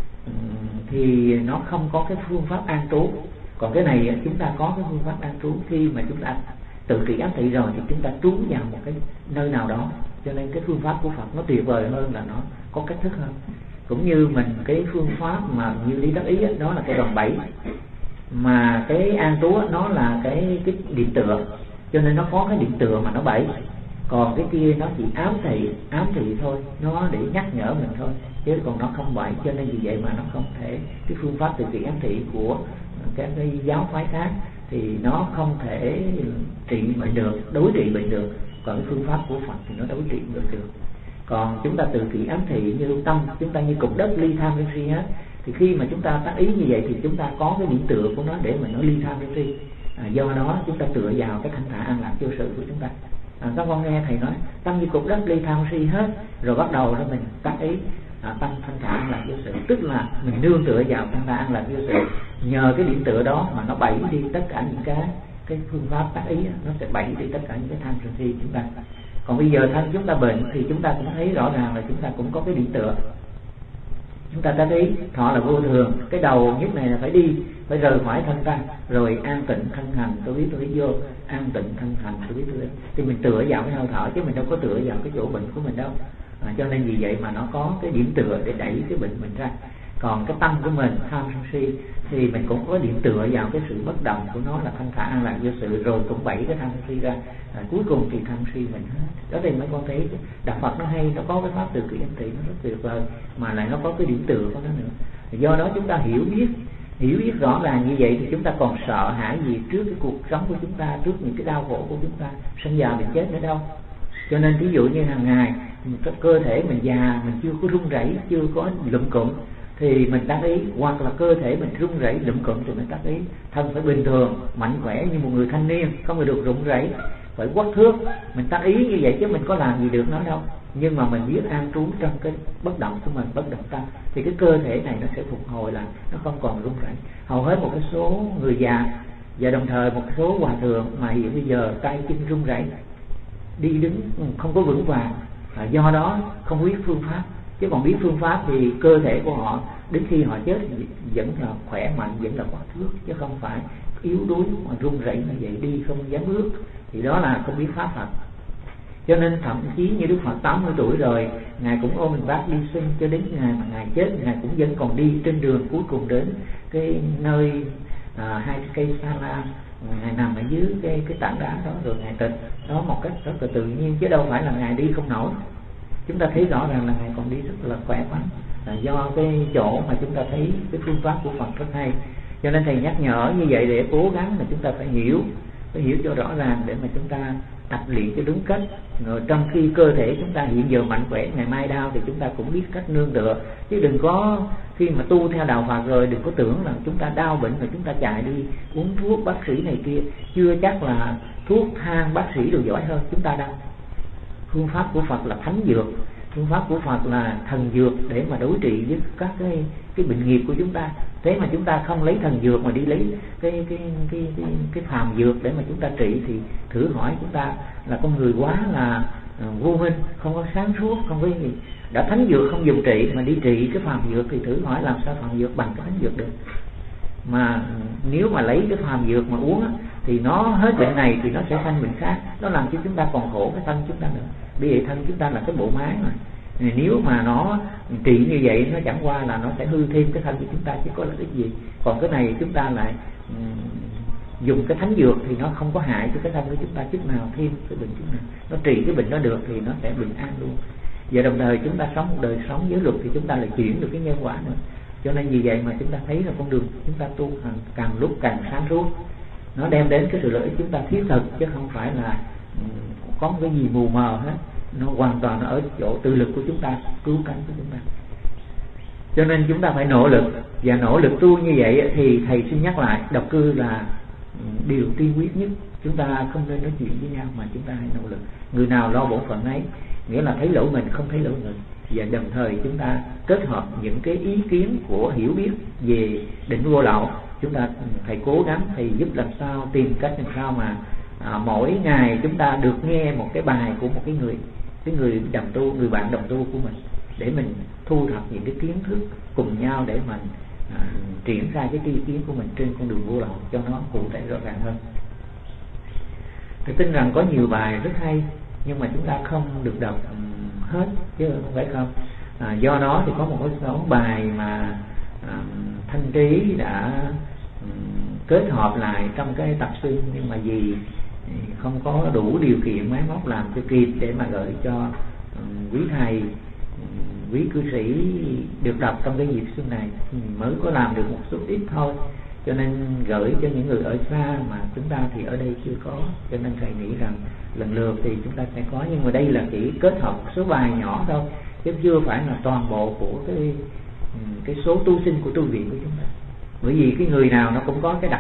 [SPEAKER 1] thì nó không có cái phương pháp an trú. Còn cái này chúng ta có cái phương pháp an trú. Khi mà chúng ta tự kỷ ám thị rồi thì chúng ta trú vào một cái nơi nào đó. Cho nên cái phương pháp của Phật nó tuyệt vời hơn là nó có cách thức hơn. Cũng như mình cái phương pháp mà như lý đắc ý đó là cái đòn bẩy, mà cái an trú nó là cái điểm tựa, cho nên nó có cái điểm tựa mà nó bẩy. Còn cái kia nó chỉ ám thị thôi, nó để nhắc nhở mình thôi, chứ còn nó không bẩy. Cho nên vì vậy mà nó không thể, cái phương pháp tự kỷ ám thị của các cái giáo phái khác thì nó không thể trị bệnh được, đối trị bệnh được. Còn cái phương pháp của Phật thì nó đối trị được. Còn chúng ta tự kỷ ám thị như tâm chúng ta như cục đất ly tham sân si hết, thì khi mà chúng ta tác ý như vậy thì chúng ta có cái điểm tựa của nó để mà nó ly tham sân si. Do đó chúng ta tựa vào cái thanh thản an lạc vô sự của chúng ta. Các con nghe thầy nói tâm như cục đất ly tham si hết, rồi bắt đầu đó mình tác ý tâm thanh thản an lạc vô sự, tức là mình nương tựa vào thanh thản an lạc vô sự. Nhờ cái điểm tựa đó mà nó bẩy đi tất cả những cái phương pháp tác ý, nó sẽ bẩy đi tất cả những cái tham sân si chúng ta. Còn bây giờ thân chúng ta bệnh thì chúng ta cũng thấy rõ ràng là chúng ta cũng có cái điểm tựa. Chúng ta tác ý thọ là vô thường, cái đầu nhất này là phải đi, phải rời khỏi thân ta, rồi an tịnh thân hành, tôi biết tôi đi vô, an tịnh thân hành, tôi biết tôi đi. Thì mình tựa vào cái hơi thở chứ mình đâu có tựa vào cái chỗ bệnh của mình đâu. Cho nên vì vậy mà nó có cái điểm tựa để đẩy cái bệnh mình ra. Còn cái tâm của mình tham sân si thì mình cũng có điểm tựa vào cái sự bất động của nó là thanh thản an lạc vô sự, rồi cũng bẩy cái tham sân si ra. Cuối cùng thì tham si mình hết. Đó thì mới con thấy đạo Phật nó hay, nó có cái pháp tự kỷ ám thị nó rất tuyệt vời, mà lại nó có cái điểm tựa của nó nữa. Do đó chúng ta hiểu biết rõ ràng như vậy thì chúng ta còn sợ hãi gì trước cái cuộc sống của chúng ta, trước những cái đau khổ của chúng ta, sinh già mình chết nữa đâu. Cho nên ví dụ như hàng ngày cái cơ thể mình già, mình chưa có run rẩy, chưa có lụm cụm thì mình tác ý, hoặc là cơ thể mình run rẩy lụm cụm thì mình tác ý thân phải bình thường, mạnh khỏe như một người thanh niên, không phải được run rẩy, phải quắc thước. Mình tác ý như vậy chứ mình có làm gì được nó đâu. Nhưng mà mình biết an trú trong cái bất động của mình, bất động tâm, thì cái cơ thể này nó sẽ phục hồi lại, nó không còn run rẩy. Hầu hết một cái số người già và đồng thời một số hòa thượng mà hiện bây giờ tay chân run rẩy, đi đứng không có vững vàng, do đó không biết phương pháp. Chứ còn biết phương pháp thì cơ thể của họ đến khi họ chết vẫn là khỏe mạnh, vẫn là quắc thước, chứ không phải yếu đuối mà run rẩy như vậy, đi không dám bước, thì đó là không biết pháp Phật. Cho nên thậm chí như Đức Phật 80 tuổi rồi, Ngài cũng ôm mình bác đi sinh cho đến ngày mà Ngài chết, Ngài cũng vẫn còn đi trên đường cuối cùng đến cái nơi hai cây sa la, Ngài nằm ở dưới cái tảng đá đó rồi Ngài tịch đó một cách rất là tự nhiên, chứ đâu phải là Ngài đi không nổi. Chúng ta thấy rõ ràng là Ngài còn đi rất là khỏe khoắn, là do cái chỗ mà chúng ta thấy cái phương pháp của Phật rất hay. Cho nên thầy nhắc nhở như vậy để cố gắng mà chúng ta phải hiểu cho rõ ràng để mà chúng ta tập luyện cho đúng cách. Rồi trong khi cơ thể chúng ta hiện giờ mạnh khỏe, ngày mai đau thì chúng ta cũng biết cách nương tựa, chứ đừng có khi mà tu theo đạo Phật rồi đừng có tưởng là chúng ta đau bệnh rồi chúng ta chạy đi uống thuốc bác sĩ này kia, chưa chắc là thuốc thang bác sĩ đều giỏi hơn chúng ta đâu. Phương pháp của Phật là thánh dược, phương pháp của Phật là thần dược để mà đối trị với các cái bệnh nghiệp của chúng ta. Thế mà chúng ta không lấy thần dược mà đi lấy cái phàm dược để mà chúng ta trị thì thử hỏi chúng ta là con người quá là vô minh, không có sáng suốt, không có gì. Đã thánh dược không dùng trị mà đi trị cái phàm dược thì thử hỏi làm sao phàm dược bằng cái thánh dược được. Mà nếu mà lấy cái phàm dược mà uống thì nó hết bệnh này thì nó sẽ sanh bệnh khác, nó làm cho chúng ta còn khổ cái thân chúng ta nữa. Bởi vậy thân chúng ta là cái bộ máy mà, nếu mà nó trị như vậy nó chẳng qua là nó sẽ hư thêm cái thân của chúng ta chứ có lợi ích gì. Còn cái này chúng ta lại dùng cái thánh dược thì nó không có hại cho cái thân của chúng ta chút nào, thêm cái bệnh chút nào, nó trị cái bệnh đó được thì nó sẽ bình an luôn. Và đồng thời chúng ta sống một đời sống giới luật thì chúng ta lại chuyển được cái nhân quả nữa. Cho nên vì vậy mà chúng ta thấy là con đường chúng ta tu hành càng lúc càng sáng suốt, nó đem đến cái sự lợi ích chúng ta thiết thực, chứ không phải là có một cái gì mù mờ hết. Nó hoàn toàn nó ở chỗ tự lực của chúng ta, cứu cánh của chúng ta. Cho nên chúng ta phải nỗ lực, và nỗ lực tu như vậy thì thầy xin nhắc lại, độc cư là điều tiên quyết nhất. Chúng ta không nên nói chuyện với nhau mà chúng ta hãy nỗ lực. Người nào lo bổn phận ấy, nghĩa là thấy lỗi mình không thấy lỗi người. Và đồng thời chúng ta kết hợp những cái ý kiến của hiểu biết về định vô lậu. Chúng ta thầy cố gắng, thầy giúp làm sao, tìm cách làm sao mà mỗi ngày chúng ta được nghe một cái bài của một cái người đồng tu, người bạn đồng tu của mình, để mình thu thập những cái kiến thức cùng nhau để mình triển khai cái tri kiến của mình trên con đường vô lậu cho nó cụ thể rõ ràng hơn. Tôi tin rằng có nhiều bài rất hay, nhưng mà chúng ta không được đọc hết, chứ không phải không. Do đó thì có một số bài mà Thanh Trí đã kết hợp lại trong cái tập sinh, nhưng mà vì không có đủ điều kiện máy móc làm cho kịp để mà gửi cho quý thầy, quý cư sĩ được đọc trong cái dịp xuân này, mới có làm được một số ít thôi. Cho nên gửi cho những người ở xa, mà chúng ta thì ở đây chưa có. Cho nên thầy nghĩ rằng lần lượt thì chúng ta sẽ có, nhưng mà đây là chỉ kết hợp một số bài nhỏ thôi, chứ chưa phải là toàn bộ của cái số tu sinh của tu viện của chúng ta. Bởi vì cái người nào nó cũng có cái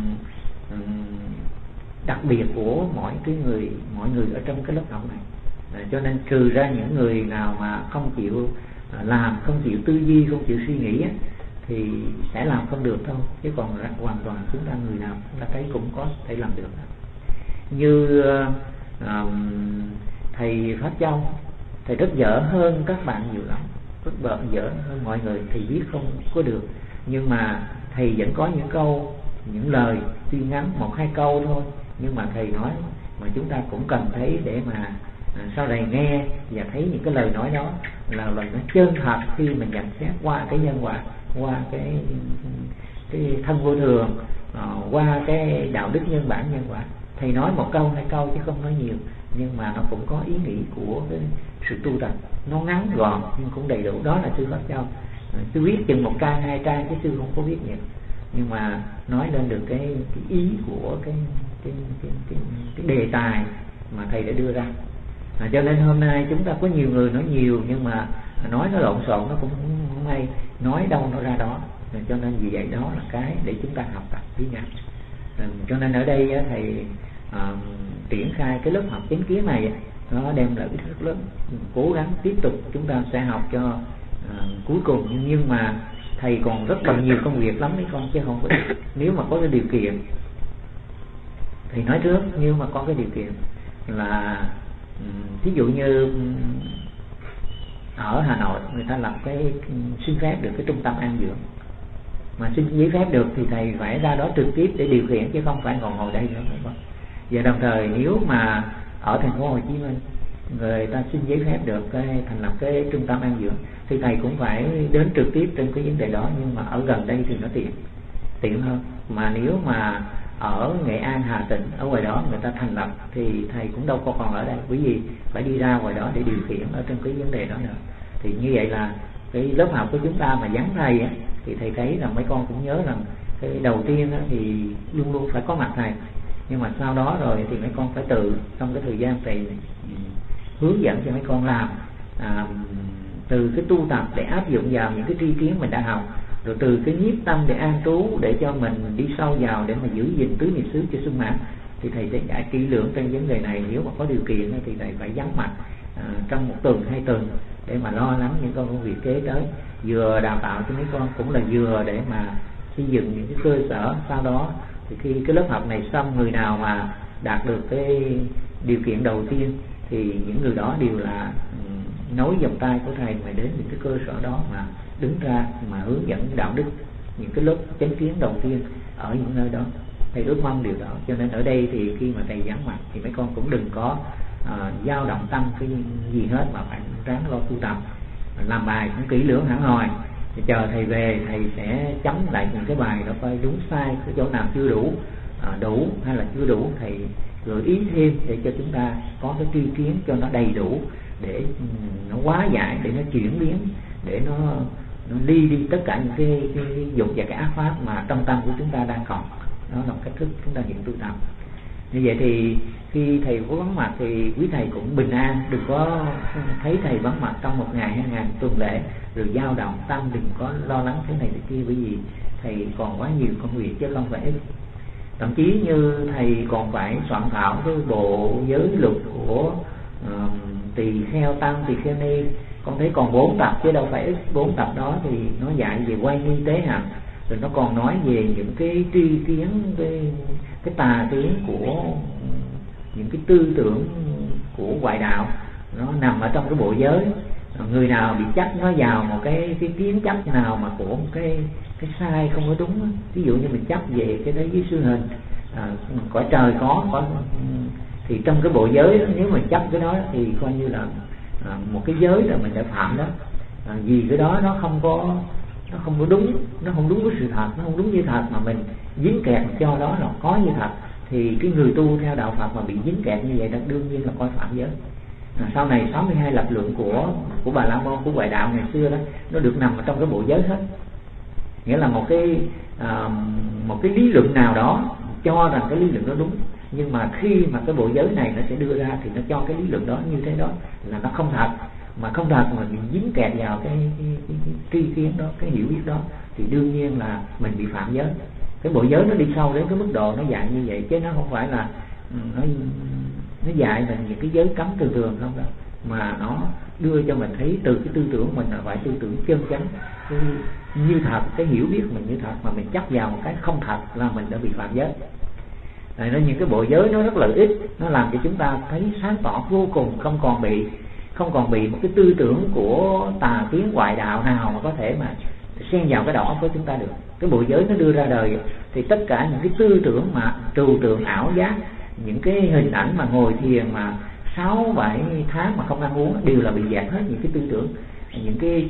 [SPEAKER 1] đặc biệt của mọi người ở trong cái lớp học này. Cho nên trừ ra những người nào mà không chịu làm, không chịu tư duy, không chịu suy nghĩ thì sẽ làm không được thôi. Chứ còn hoàn toàn chúng ta người nào chúng ta thấy cũng có thể làm được. Như thầy Pháp Châu, thầy rất dở hơn các bạn nhiều lắm, rất dở hơn mọi người. Thầy viết không có được, nhưng mà thầy vẫn có những câu, những lời tuy ngắn 1-2 câu thôi, nhưng mà thầy nói mà chúng ta cũng cần thấy để mà sau này nghe và thấy những cái lời nói đó là lời nói chân thật khi mình nhận xét qua cái nhân quả, qua cái thân vô thường, qua cái đạo đức nhân bản nhân quả. Thầy nói 1 câu 2 câu chứ không nói nhiều, nhưng mà nó cũng có ý nghĩ của cái sự tu tập. Nó ngắn gọn nhưng cũng đầy đủ. Đó là sư Pháp Châu. Sư viết chừng 1 trang 2 trang chứ sư không có viết nhiều, nhưng mà nói lên được cái ý của cái đề tài mà thầy đã đưa ra. Cho nên hôm nay chúng ta có nhiều người nói nhiều, nhưng mà nói nó lộn xộn, nó cũng không hay, nói đâu nó ra đó. Cho nên vì vậy đó là cái để chúng ta học tập với nhau. Cho nên ở đây thầy triển khai cái lớp học chánh kiến này, nó đem lại rất lớn. Cố gắng tiếp tục chúng ta sẽ học cho cuối cùng, nhưng mà thầy còn rất là nhiều công việc lắm mấy con, chứ không có được. Nếu mà có cái điều kiện, thầy nói trước, nếu mà có cái điều kiện là ví dụ như ở Hà Nội người ta lập cái xin phép được cái trung tâm an dưỡng, mà xin giấy phép được thì thầy phải ra đó trực tiếp để điều khiển, chứ không phải ngồi đây nữa. Và đồng thời nếu mà ở thành phố Hồ Chí Minh người ta xin giấy phép được thành lập cái trung tâm an dưỡng thì thầy cũng phải đến trực tiếp trên cái vấn đề đó. Nhưng mà ở gần đây thì nó tiện hơn. Mà nếu mà ở Nghệ An, Hà Tĩnh, ở ngoài đó người ta thành lập thì thầy cũng đâu có còn ở đây, bởi vì phải đi ra ngoài đó để điều khiển ở trong cái vấn đề đó nữa. Thì như vậy là cái lớp học của chúng ta mà vắng thầy thì thầy thấy là mấy con cũng nhớ rằng cái đầu tiên thì luôn luôn phải có mặt thầy, nhưng mà sau đó rồi thì mấy con phải tự trong cái thời gian thầy hướng dẫn cho mấy con làm từ cái tu tập để áp dụng vào những cái tri kiến mình đã học, rồi từ cái nhiếp tâm để an trú để cho mình đi sâu vào để mà giữ gìn tứ niệm xứ cho sung mãn. Thì thầy sẽ giải kỹ lưỡng trên vấn đề này. Nếu mà có điều kiện thì thầy phải vắng mặt trong 1 tuần 2 tuần để mà lo lắng những công việc kế tới, vừa đào tạo cho mấy con cũng là vừa để mà xây dựng những cái cơ sở. Sau đó thì khi cái lớp học này xong, người nào mà đạt được cái điều kiện đầu tiên thì những người đó đều là nối vòng tay của thầy mà đến những cái cơ sở đó mà đứng ra mà hướng dẫn đạo đức, những cái lớp chánh kiến đầu tiên ở những nơi đó. Thầy ước mong điều đó. Cho nên ở đây thì khi mà thầy vắng mặt thì mấy con cũng đừng có dao động tâm cái gì hết, mà phải ráng lo tu tập, làm bài cũng kỹ lưỡng hẳn hoi. Thì chờ thầy về, thầy sẽ chấm lại những cái bài đó coi đúng sai, cái chỗ nào chưa đủ, đủ hay là chưa đủ, thầy gợi ý thêm để cho chúng ta có cái tri kiến cho nó đầy đủ, để nó hóa giải, để nó chuyển biến, để nó đi tất cả những cái dục và cái ác pháp mà trong tâm của chúng ta đang còn. Đó là cách thức chúng ta hiện tu tập. Như vậy thì khi thầy có vắng mặt thì quý thầy cũng bình an, đừng có thấy thầy vắng mặt trong 1 ngày 2 ngày tuần lễ rồi dao động tâm, đừng có lo lắng thế này thế kia, bởi vì thầy còn quá nhiều công việc chứ không phải ít. Thậm chí như thầy còn phải soạn thảo cái bộ giới luật của tỳ kheo tăng, tỳ kheo ni, con thấy còn 4 tập chứ đâu phải ít. 4 tập đó thì nó dạy về quay nghi tế hạnh, rồi nó còn nói về những cái tri kiến, cái tà kiến của những cái tư tưởng của ngoại đạo, nó nằm ở trong cái bộ giới. Người nào bị chấp nó vào một cái kiến chấp nào mà của một cái sai không có đúng, ví dụ như mình chấp về cái đấy với sư hình, cõi trời có thì trong cái bộ giới đó, nếu mình chấp cái đó thì coi như là một cái giới là mình đã phạm đó, vì cái đó nó không có đúng, nó không đúng với sự thật, nó không đúng như thật, mà mình dính kẹt cho đó là có như thật, thì cái người tu theo đạo Phật mà bị dính kẹt như vậy đó đương nhiên là coi phạm giới. Sau này 62 lập luận của Bà La Môn, của ngoại đạo ngày xưa đó, nó được nằm ở trong cái bộ giới hết. Nghĩa là một cái lý luận nào đó cho rằng cái lý luận đó đúng, nhưng mà khi mà cái bộ giới này nó sẽ đưa ra thì nó cho cái lý luận đó như thế đó là nó không thật, mà không thật mà mình dính kẹt vào cái tri kiến đó, cái hiểu biết đó, thì đương nhiên là mình bị phạm giới. Cái bộ giới nó đi sâu đến cái mức độ nó dạy như vậy, chứ nó không phải là nó dạy mình những cái giới cấm thường thường không đâu, mà nó đưa cho mình thấy từ cái tư tưởng mình là phải tư tưởng chân chánh, cái như thật, cái hiểu biết mình như thật, mà mình chấp vào một cái không thật là mình đã bị phạm giới. Nên những cái bộ giới nó rất lợi ích, nó làm cho chúng ta thấy sáng tỏ vô cùng, không còn bị một cái tư tưởng của tà kiến ngoại đạo nào mà có thể mà xen vào cái đầu óc của chúng ta được. Cái bộ giới nó đưa ra đời thì tất cả những cái tư tưởng mà trừu tượng ảo giác, những cái hình ảnh mà ngồi thiền mà 6-7 tháng mà không ăn uống đều là bị dạt hết. Những cái tư tưởng, những cái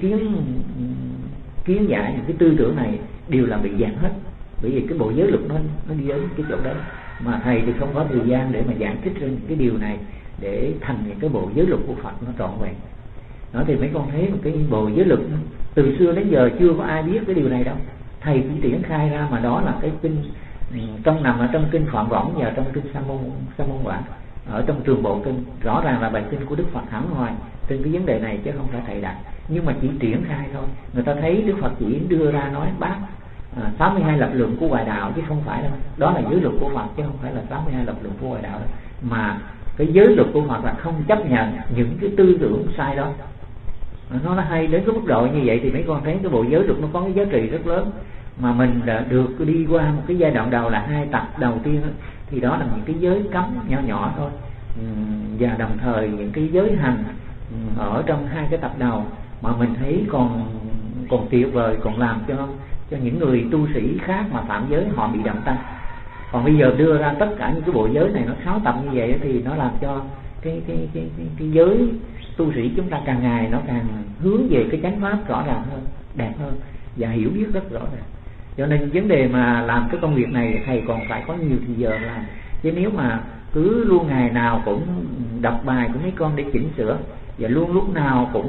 [SPEAKER 1] kiến giải, những cái tư tưởng này đều là bị dạt hết, bởi vì cái bộ giới luật nó đi đến cái chỗ đó. Mà thầy thì không có thời gian để mà giải thích ra những cái điều này để thành những cái bộ giới luật của Phật nó trọn vẹn. Đó thì mấy con thấy một cái bộ giới luật từ xưa đến giờ chưa có ai biết cái điều này đâu. Thầy cũng triển khai ra, mà đó là cái kinh trong nằm ở trong kinh Phạm Võng và trong kinh Sa Môn Quả, ở trong Trường Bộ Kinh rõ ràng là bài kinh của Đức Phật hẳn hoài trên cái vấn đề này chứ không phải thầy đặt, nhưng mà chỉ triển khai thôi. Người ta thấy Đức Phật chỉ đưa ra nói bác 62 lập luận của ngoại đạo chứ không phải đâu, đó là giới luật của Phật chứ không phải là 62 lập luận của ngoại đạo đâu. Mà cái giới luật của Phật là không chấp nhận những cái tư tưởng sai đó. Nó hay đến cái mức độ như vậy thì mấy con thấy cái bộ giới luật nó có cái giá trị rất lớn. Mà mình đã được đi qua một cái giai đoạn đầu là 2 tập đầu tiên đó, thì đó là những cái giới cấm nhỏ nhỏ thôi, và đồng thời những cái giới hành ở trong 2 cái tập đầu mà mình thấy còn tuyệt vời, còn làm cho những người tu sĩ khác mà phạm giới họ bị động tâm. Còn bây giờ đưa ra tất cả những cái bộ giới này nó 6 tập như vậy thì nó làm cho cái giới tu sĩ chúng ta càng ngày nó càng hướng về cái chánh pháp rõ ràng hơn, đẹp hơn và hiểu biết rất rõ ràng. Cho nên vấn đề mà làm cái công việc này thầy còn phải có nhiều thời giờ làm, chứ nếu mà cứ luôn ngày nào cũng đọc bài của mấy con để chỉnh sửa và luôn lúc nào cũng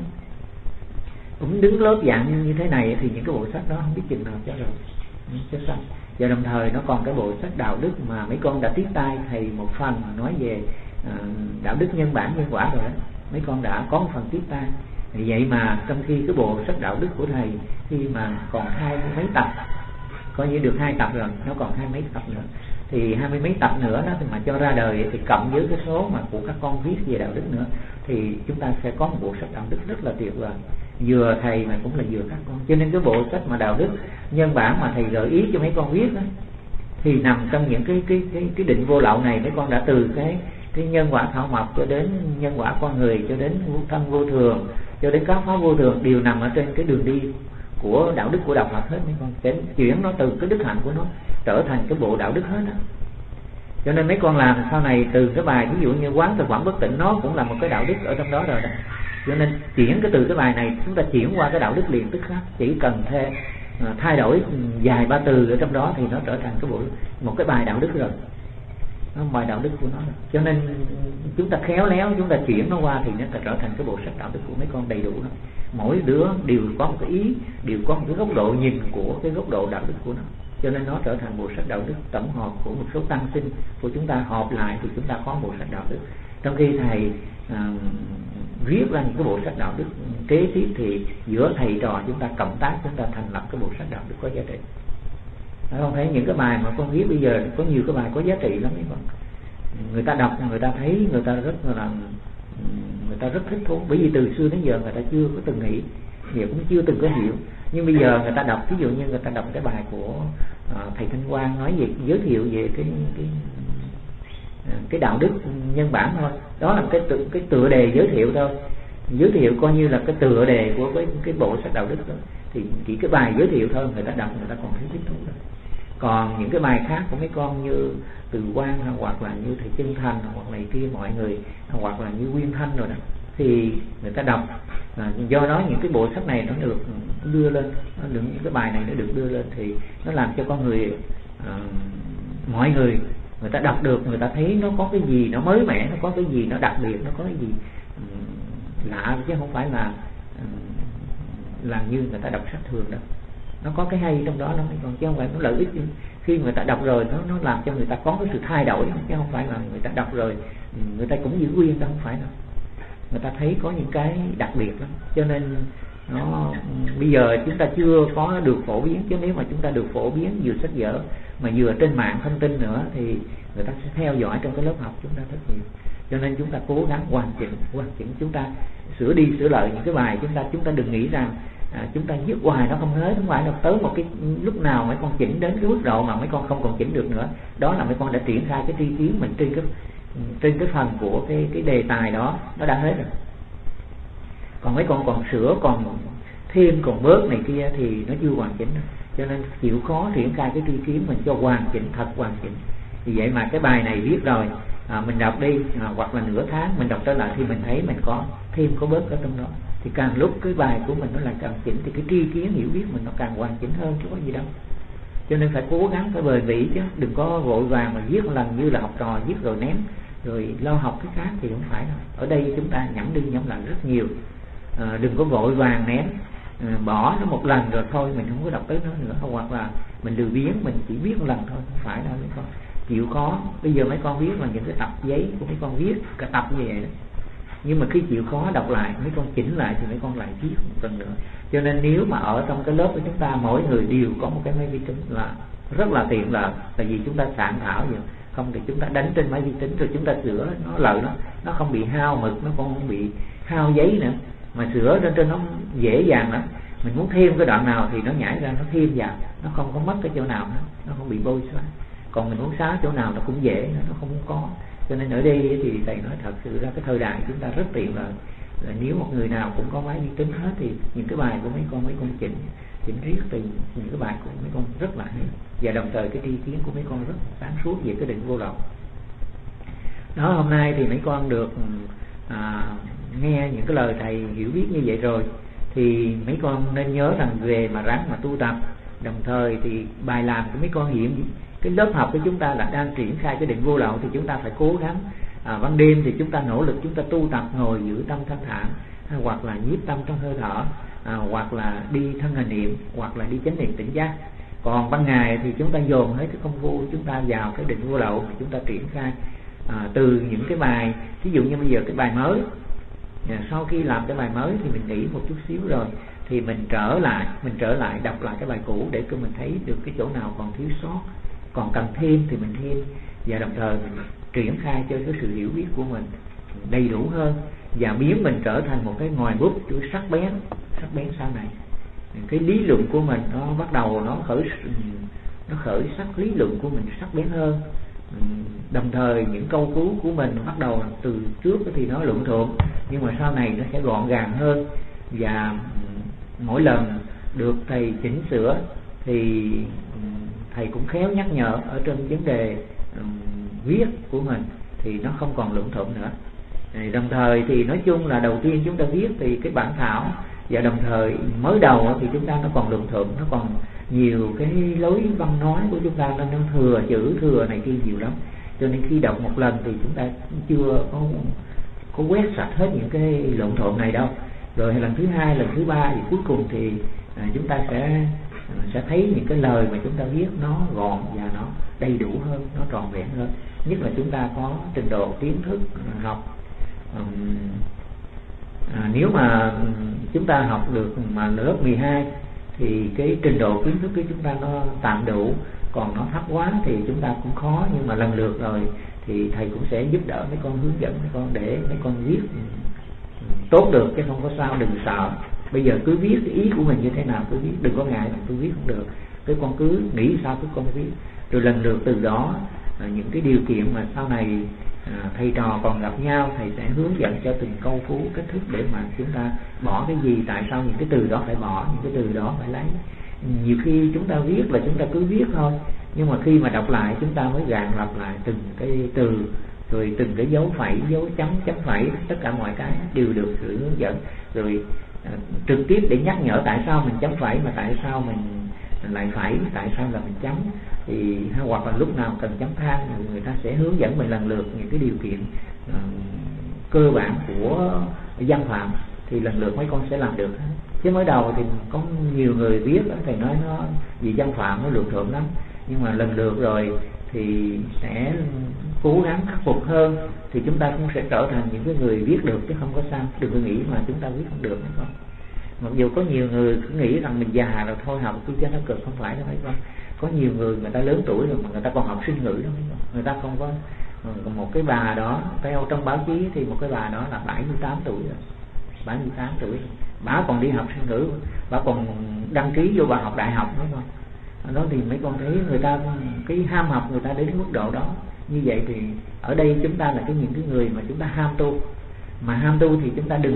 [SPEAKER 1] đứng lớp dạng như thế này thì những cái bộ sách đó không biết chừng nào cho rồi chứ sao. Và đồng thời nó còn cái bộ sách đạo đức mà mấy con đã tiếp tay thầy một phần nói về đạo đức nhân bản nhân quả rồi đó, mấy con đã có một phần tiếp tay. Vì vậy mà trong khi cái bộ sách đạo đức của thầy khi mà còn 20 mấy tập, coi như được 2 tập rồi, nó còn 20 mấy tập nữa, thì 20 mấy tập nữa đó thì mà cho ra đời thì cộng với cái số mà của các con viết về đạo đức nữa thì chúng ta sẽ có một bộ sách đạo đức rất là tuyệt vời, vừa thầy mà cũng là vừa các con. Cho nên cái bộ sách mà đạo đức nhân bản mà thầy gợi ý cho mấy con viết đó, thì nằm trong những cái định vô lậu này. Mấy con đã từ cái nhân quả thảo mộc cho đến nhân quả con người, cho đến thân vô thường, cho đến các pháp vô thường đều nằm ở trên cái đường đi của đạo đức của đạo Phật hết. Mấy con sẽ chuyển nó từ cái đức hạnh của nó trở thành cái bộ đạo đức hết đó. Cho nên mấy con làm sau này từ cái bài ví dụ như quán thực quản bất tịnh, nó cũng là một cái đạo đức ở trong đó rồi đó. Cho nên chuyển cái từ cái bài này chúng ta chuyển qua cái đạo đức liền tức khắc, chỉ cần thay đổi vài ba từ ở trong đó thì nó trở thành một cái bài đạo đức rồi, nó bài đạo đức của nó rồi. Cho nên chúng ta khéo léo chúng ta chuyển nó qua thì nó trở thành cái bộ sách đạo đức của mấy con đầy đủ đó. Mỗi đứa đều có một cái ý, đều có một cái góc độ nhìn của cái góc độ đạo đức của nó. cho nên nó trở thành bộ sách đạo đức tổng hợp của một số tăng sinh của chúng ta, họp lại thì chúng ta có bộ sách đạo đức. Trong khi thầy viết ra những cái bộ sách đạo đức kế tiếp thì giữa thầy trò chúng ta cộng tác, chúng ta thành lập cái bộ sách đạo đức có giá trị. Không thấy những cái bài mà con viết bây giờ có nhiều cái bài có giá trị lắm đấy con. Người ta đọc, người ta thấy, người ta rất thích thú, bởi vì từ xưa đến giờ người ta chưa có từng nghĩ, nhiều cũng chưa từng có hiểu. Nhưng bây giờ người ta đọc, ví dụ như người ta đọc cái bài của thầy Thanh Quang nói về giới thiệu về cái đạo đức nhân bản thôi, đó là cái tựa đề giới thiệu thôi, giới thiệu coi như là cái tựa đề của cái bộ sách đạo đức đó. Thì chỉ cái bài giới thiệu thôi người ta đọc người ta còn thấy thích thú rồi. Còn những cái bài khác của mấy con như Từ Quang hoặc là như thầy Chân Thành hoặc này kia mọi người, hoặc là như Nguyên Thanh rồi đó, thì người ta đọc. Do đó những cái bộ sách này nó được đưa lên, những cái bài này nó được đưa lên thì nó làm cho con người, mọi người ta đọc được, người ta thấy nó có cái gì nó mới mẻ, nó có cái gì nó đặc biệt, nó có cái gì lạ, chứ không phải là làm như người ta đọc sách thường đâu. Nó có cái hay trong đó lắm, còn chứ không phải nó lợi ích. Khi người ta đọc rồi nó làm cho người ta có cái sự thay đổi, chứ không phải là người ta đọc rồi người ta cũng giữ nguyên đâu, không phải đâu. Người ta thấy có những cái đặc biệt lắm, cho nên nó bây giờ chúng ta chưa có được phổ biến, chứ nếu mà chúng ta được phổ biến vừa sách vở mà vừa trên mạng thông tin nữa thì người ta sẽ theo dõi trong cái lớp học chúng ta rất nhiều. Cho nên chúng ta cố gắng hoàn chỉnh, chúng ta sửa đi sửa lại những cái bài, chúng ta đừng nghĩ rằng chúng ta viết hoài nó không hết, không phải là tới một cái lúc nào mấy con chỉnh đến cái mức độ mà mấy con không còn chỉnh được nữa, đó là mấy con đã triển khai cái tri kiến mình trên cái phần của cái đề tài đó, nó đã hết rồi. Còn mấy con còn sửa, còn thêm, còn bớt này kia thì nó chưa hoàn chỉnh. Cho nên chịu khó triển khai cái tri kiến mình cho hoàn chỉnh, thật hoàn chỉnh. Vì vậy mà cái bài này viết rồi mình đọc đi, hoặc là nửa tháng mình đọc trở lại thì mình thấy mình có thêm có bớt ở trong đó, thì càng lúc cái bài của mình nó lại càng chỉnh, thì cái tri kiến hiểu biết mình nó càng hoàn chỉnh hơn, chứ có gì đâu. Cho nên phải cố gắng, phải bền bỉ, chứ đừng có vội vàng mà viết một lần như là học trò viết rồi ném rồi lo học cái khác thì không phải đâu. Ở đây chúng ta nhẩm đi nhẩm lại rất nhiều, đừng có vội vàng ném, bỏ nó một lần rồi thôi mình không có đọc tới nó nữa, hoặc là mình lười biếng, mình chỉ viết một lần thôi, không phải đâu mấy con. Chịu khó, bây giờ mấy con viết là những cái tập giấy của mấy con viết cả tập như vậy đó. Nhưng mà khi chịu khó đọc lại, mấy con chỉnh lại thì mấy con lại viết một lần nữa. Cho nên nếu mà ở trong cái lớp của chúng ta mỗi người đều có một cái máy vi tính là rất là tiện lợi, tại vì chúng ta soạn thảo vậy, không thì chúng ta đánh trên máy vi tính rồi chúng ta sửa nó lợi, nó không bị hao mực, nó không bị hao giấy nữa, mà sửa lên trên nó dễ dàng lắm. Mình muốn thêm cái đoạn nào thì nó nhảy ra nó thêm vào, nó không có mất cái chỗ nào nữa, nó không bị bôi xóa. Còn mình muốn xóa chỗ nào nó cũng dễ, nó không có. Cho nên ở đây thì thầy nói thật sự ra cái thời đại chúng ta rất tiện lợi, là nếu một người nào cũng có máy vi tính hết thì những cái bài của mấy con chỉnh riết từ những cái bài của mấy con rất là hay, và đồng thời cái tri kiến của mấy con rất sáng suốt về cái định vô lậu đó. Hôm nay thì mấy con được nghe những cái lời thầy hiểu biết như vậy rồi, thì mấy con nên nhớ rằng về mà ráng mà tu tập, đồng thời thì bài làm của mấy con hiện cái lớp học của chúng ta là đang triển khai cái định vô lậu, thì chúng ta phải cố gắng. Ban đêm thì chúng ta nỗ lực, chúng ta tu tập ngồi giữ tâm thanh thản, hoặc là nhiếp tâm trong hơi thở, hoặc là đi thân hành niệm, hoặc là đi chánh niệm tỉnh giác. Còn ban ngày thì chúng ta dồn hết cái công phu chúng ta vào cái định vô lậu, thì chúng ta triển khai từ những cái bài, ví dụ như bây giờ cái bài mới, sau khi làm cái bài mới thì mình nghỉ một chút xíu rồi thì mình trở lại đọc lại cái bài cũ để cho mình thấy được cái chỗ nào còn thiếu sót, còn cần thêm thì mình thêm, và đồng thời mình triển khai cho cái sự hiểu biết của mình đầy đủ hơn, và biến mình trở thành một cái ngòi bút sắc bén sau này. Cái lý luận của mình nó bắt đầu nó khởi sắc, lý luận của mình sắc bén hơn. Đồng thời những câu cứu của mình bắt đầu từ trước thì nó luận thuộm, nhưng mà sau này nó sẽ gọn gàng hơn, và mỗi lần được thầy chỉnh sửa thì thầy cũng khéo nhắc nhở ở trên vấn đề viết của mình thì nó không còn luận thuộm nữa. Đồng thời thì nói chung là đầu tiên chúng ta viết thì cái bản thảo, và đồng thời mới đầu thì chúng ta nó còn luận thuộm, nó còn nhiều cái lối văn nói của chúng ta, nó thừa chữ thừa này kia nhiều lắm. Cho nên khi đọc một lần thì chúng ta chưa có quét sạch hết những cái lộn thuộm này đâu. Rồi lần thứ hai, lần thứ ba thì cuối cùng thì chúng ta sẽ sẽ thấy những cái lời mà chúng ta viết nó gọn và nó đầy đủ hơn, nó trọn vẹn hơn. Nhất là chúng ta có trình độ kiến thức học. Nếu mà chúng ta học được mà lớp 12 thì cái trình độ kiến thức của chúng ta nó tạm đủ, còn nó thấp quá thì chúng ta cũng khó. Nhưng mà lần lượt rồi thì thầy cũng sẽ giúp đỡ mấy con, hướng dẫn mấy con để mấy con viết tốt được, chứ không có sao. Đừng sợ, bây giờ cứ viết cái ý của mình như thế nào cứ viết, đừng có ngại là tôi viết không được, cái con cứ nghĩ sao cứ con viết. Rồi lần lượt từ đó những cái điều kiện mà sau này thầy trò còn gặp nhau, thầy sẽ hướng dẫn cho từng câu phú cách thức để mà chúng ta bỏ cái gì, tại sao những cái từ đó phải bỏ, những cái từ đó phải lấy. Nhiều khi chúng ta viết là chúng ta cứ viết thôi, nhưng mà khi mà đọc lại chúng ta mới gạn lặp lại từng cái từ, rồi từng cái dấu phẩy, dấu chấm, chấm phẩy, tất cả mọi cái đều được sự hướng dẫn. Rồi trực tiếp để nhắc nhở tại sao mình chấm phẩy, mà tại sao mình lại phẩy, tại sao là mình chấm, thì hoặc là lúc nào cần chấm than, người ta sẽ hướng dẫn mình lần lượt những cái điều kiện cơ bản của văn phạm, thì lần lượt mấy con sẽ làm được. Chứ mới đầu thì có nhiều người viết thầy nói nó vì văn phạm nó lượng thượng lắm, nhưng mà lần lượt rồi thì sẽ cố gắng khắc phục hơn, thì chúng ta cũng sẽ trở thành những cái người viết được, chứ không có sao. Đừng có nghĩ mà chúng ta viết không được, phải không? Mặc dù có nhiều người cứ nghĩ rằng mình già rồi thôi học cứ cho nó cực, không phải đâu mấy con. Có nhiều người ta lớn tuổi rồi mà người ta còn học sinh ngữ đó, người ta không có. Một cái bà đó theo trong báo chí thì một cái bà đó là 78 tuổi rồi, 78 tuổi, bà còn đi học sinh ngữ, bà còn đăng ký vô bà học đại học đúng không? Đó thì mấy con thấy người ta cái ham học người ta đến mức độ đó. Như vậy thì ở đây chúng ta là những cái người mà chúng ta ham tu. Mà ham tu thì chúng ta đừng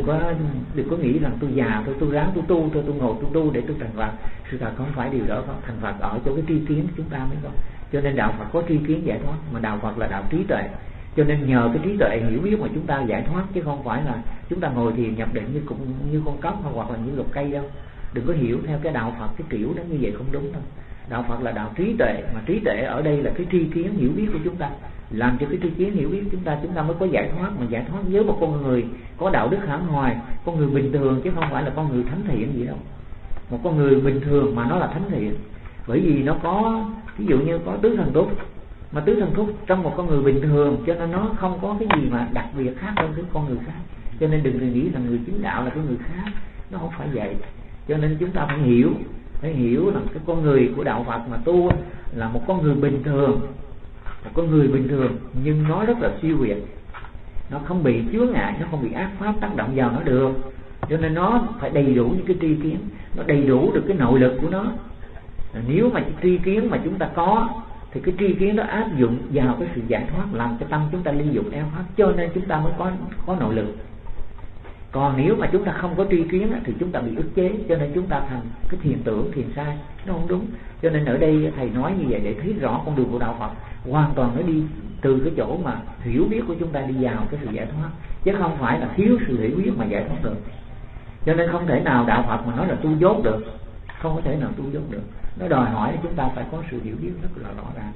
[SPEAKER 1] có nghĩ rằng tôi già tôi ráng tôi tu, tôi ngồi tôi tu để tôi thành Phật. Sự thật không phải điều đó. Thành Phật ở chỗ cái tri kiến chúng ta mới có. Cho nên đạo Phật có tri kiến giải thoát, mà đạo Phật là đạo trí tuệ. Cho nên nhờ cái trí tuệ hiểu biết mà chúng ta giải thoát, chứ không phải là chúng ta ngồi thiền nhập định như con cóc hoặc là như lục cây đâu. Đừng có hiểu theo cái đạo Phật cái kiểu đó, như vậy không đúng đâu. Đạo Phật là đạo trí tuệ, mà trí tuệ ở đây là cái tri kiến hiểu biết của chúng ta. Làm cho cái tri kiến hiểu biết chúng ta mới có giải thoát. Mà giải thoát với một con người có đạo đức hãm hoài, con người bình thường, chứ không phải là con người thánh thiện gì đâu. Một con người bình thường mà nó là thánh thiện, bởi vì nó có, ví dụ như có tứ thần túc, mà tứ thần túc trong một con người bình thường, cho nên nó không có cái gì mà đặc biệt khác hơn cái con người khác. Cho nên đừng nghĩ rằng người chính đạo là cái người khác, nó không phải vậy. Cho nên chúng ta phải hiểu là cái con người của đạo Phật mà tu là một con người bình thường, một con người bình thường, nhưng nó rất là siêu việt, nó không bị chướng ngại, nó không bị ác pháp tác động vào nó được. Cho nên nó phải đầy đủ những cái tri kiến, nó đầy đủ được cái nội lực của nó. Nếu mà tri kiến mà chúng ta có thì cái tri kiến đó áp dụng vào cái sự giải thoát, làm cho tâm chúng ta ly dục eo thoát, cho nên chúng ta mới có nội lực. Còn nếu mà chúng ta không có tri kiến thì chúng ta bị ức chế, cho nên chúng ta thành cái thiền tưởng, thiền sai, nó không đúng. Cho nên ở đây thầy nói như vậy để thấy rõ con đường của đạo Phật hoàn toàn nó đi từ cái chỗ mà hiểu biết của chúng ta đi vào cái sự giải thoát, chứ không phải là thiếu sự hiểu biết mà giải thoát được. Cho nên không thể nào đạo Phật mà nói là tu dốt được, không có thể nào tu dốt được. Nó đòi hỏi chúng ta phải có sự hiểu biết rất là rõ ràng.